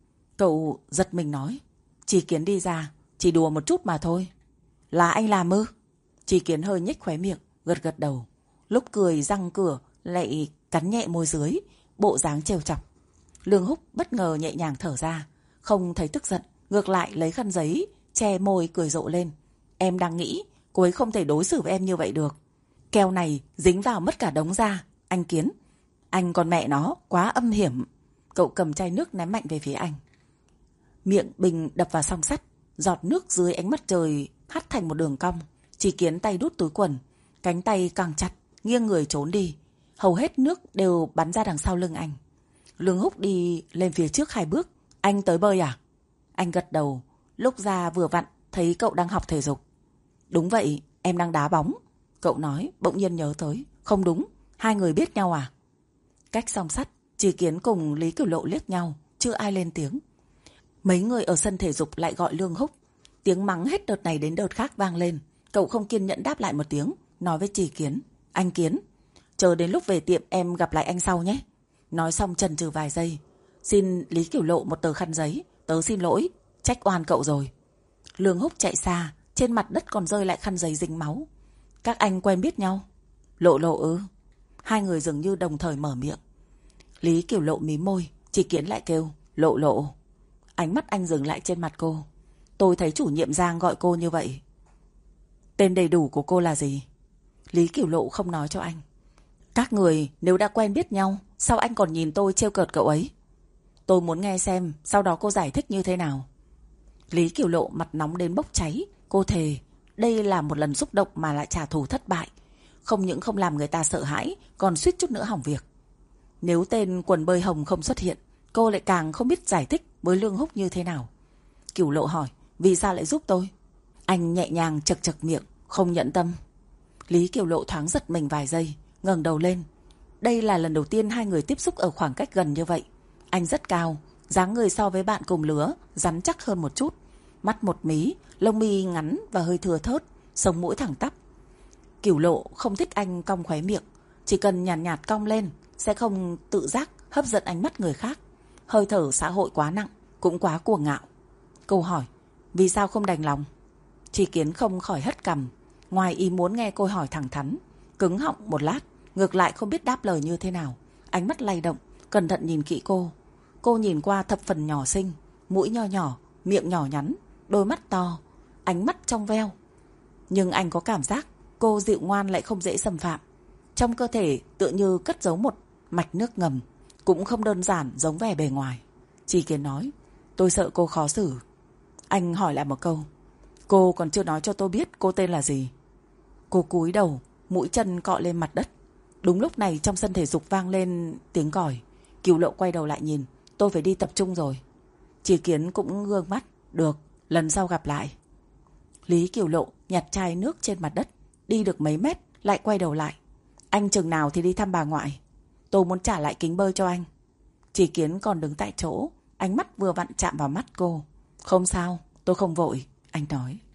Speaker 1: Cậu giật mình nói. Chỉ Kiến đi ra, chỉ đùa một chút mà thôi. Là anh làm ư? Chỉ Kiến hơi nhếch khóe miệng, gật gật đầu. Lúc cười răng cửa lại cắn nhẹ môi dưới, bộ dáng trêu chọc. Lương Húc bất ngờ nhẹ nhàng thở ra, không thấy tức giận, ngược lại lấy khăn giấy che môi cười rộ lên. Em đang nghĩ cô ấy không thể đối xử với em như vậy được. Keo này dính vào mất cả đống da. Anh Kiến, anh còn mẹ nó quá âm hiểm. Cậu cầm chai nước ném mạnh về phía anh. Miệng bình đập vào song sắt, giọt nước dưới ánh mặt trời hắt thành một đường cong. Chỉ Kiến tay đút túi quần, cánh tay càng chặt, nghiêng người trốn đi. Hầu hết nước đều bắn ra đằng sau lưng anh. Lương Húc đi lên phía trước hai bước. Anh tới bơi à? Anh gật đầu, lúc ra vừa vặn thấy cậu đang học thể dục. Đúng vậy, em đang đá bóng. Cậu nói, bỗng nhiên nhớ tới. Không đúng, hai người biết nhau à? Cách song sắt, Chỉ Kiến cùng Lý Cửu Lộ liếc nhau, chưa ai lên tiếng. Mấy người ở sân thể dục lại gọi Lương Húc. Tiếng mắng hết đợt này đến đợt khác vang lên. Cậu không kiên nhẫn đáp lại một tiếng, nói với Chỉ Kiến. Anh Kiến, chờ đến lúc về tiệm em gặp lại anh sau nhé. Nói xong chần chừ vài giây. Xin Lý Cửu Lộ một tờ khăn giấy. Tớ xin lỗi, trách oan cậu rồi. Lương Húc chạy xa, trên mặt đất còn rơi lại khăn giấy dính máu. Các anh quen biết nhau? Lộ Lộ ư? Hai người dường như đồng thời mở miệng. Lý Cửu Lộ mím môi, Chỉ Kiến lại kêu Lộ Lộ. Ánh mắt anh dừng lại trên mặt cô. Tôi thấy chủ nhiệm Giang gọi cô như vậy. Tên đầy đủ của cô là gì? Lý Cửu Lộ không nói cho anh. Các người nếu đã quen biết nhau, sao anh còn nhìn tôi trêu cợt cậu ấy? Tôi muốn nghe xem sau đó cô giải thích như thế nào. Lý Cửu Lộ mặt nóng đến bốc cháy. Cô thề đây là một lần xúc động mà lại trả thù thất bại. Không những không làm người ta sợ hãi, còn suýt chút nữa hỏng việc. Nếu tên quần bơi hồng không xuất hiện, cô lại càng không biết giải thích với Lương Húc như thế nào. Cửu Lộ hỏi, vì sao lại giúp tôi? Anh nhẹ nhàng chật chật miệng, không nhận tâm. Lý Cửu Lộ thoáng giật mình vài giây, ngẩng đầu lên. Đây là lần đầu tiên hai người tiếp xúc ở khoảng cách gần như vậy. Anh rất cao, dáng người so với bạn cùng lứa rắn chắc hơn một chút. Mắt một mí, lông mi ngắn và hơi thưa thớt, sống mũi thẳng tắp. Cửu Lộ không thích anh cong khóe miệng, chỉ cần nhàn nhạt, nhạt cong lên sẽ không tự giác hấp dẫn ánh mắt người khác. Hơi thở xã hội quá nặng, cũng quá cuồng ngạo. Câu hỏi, vì sao không đành lòng? Chỉ Kiến không khỏi hất cằm, ngoài ý muốn nghe cô hỏi thẳng thắn, cứng họng một lát, ngược lại không biết đáp lời như thế nào. Ánh mắt lay động, cẩn thận nhìn kỹ cô. Cô nhìn qua thập phần nhỏ xinh, mũi nho nhỏ, miệng nhỏ nhắn, đôi mắt to, ánh mắt trong veo. Nhưng anh có cảm giác cô dịu ngoan lại không dễ xâm phạm. Trong cơ thể tựa như cất giấu một mạch nước ngầm, cũng không đơn giản giống vẻ bề ngoài. Chỉ Kiến nói, tôi sợ cô khó xử. Anh hỏi lại một câu, cô còn chưa nói cho tôi biết cô tên là gì. Cô cúi đầu, mũi chân cọ lên mặt đất. Đúng lúc này trong sân thể dục vang lên tiếng còi. Cửu Lộ quay đầu lại nhìn, tôi phải đi tập trung rồi. Chỉ Kiến cũng gương mắt, được, lần sau gặp lại. Lý Cửu Lộ nhặt chai nước trên mặt đất, đi được mấy mét lại quay đầu lại. Anh chừng nào thì đi thăm bà ngoại. Tôi muốn trả lại kính bơi cho anh. Chỉ Kiến còn đứng tại chỗ, ánh mắt vừa vặn chạm vào mắt cô. Không sao, tôi không vội, anh nói.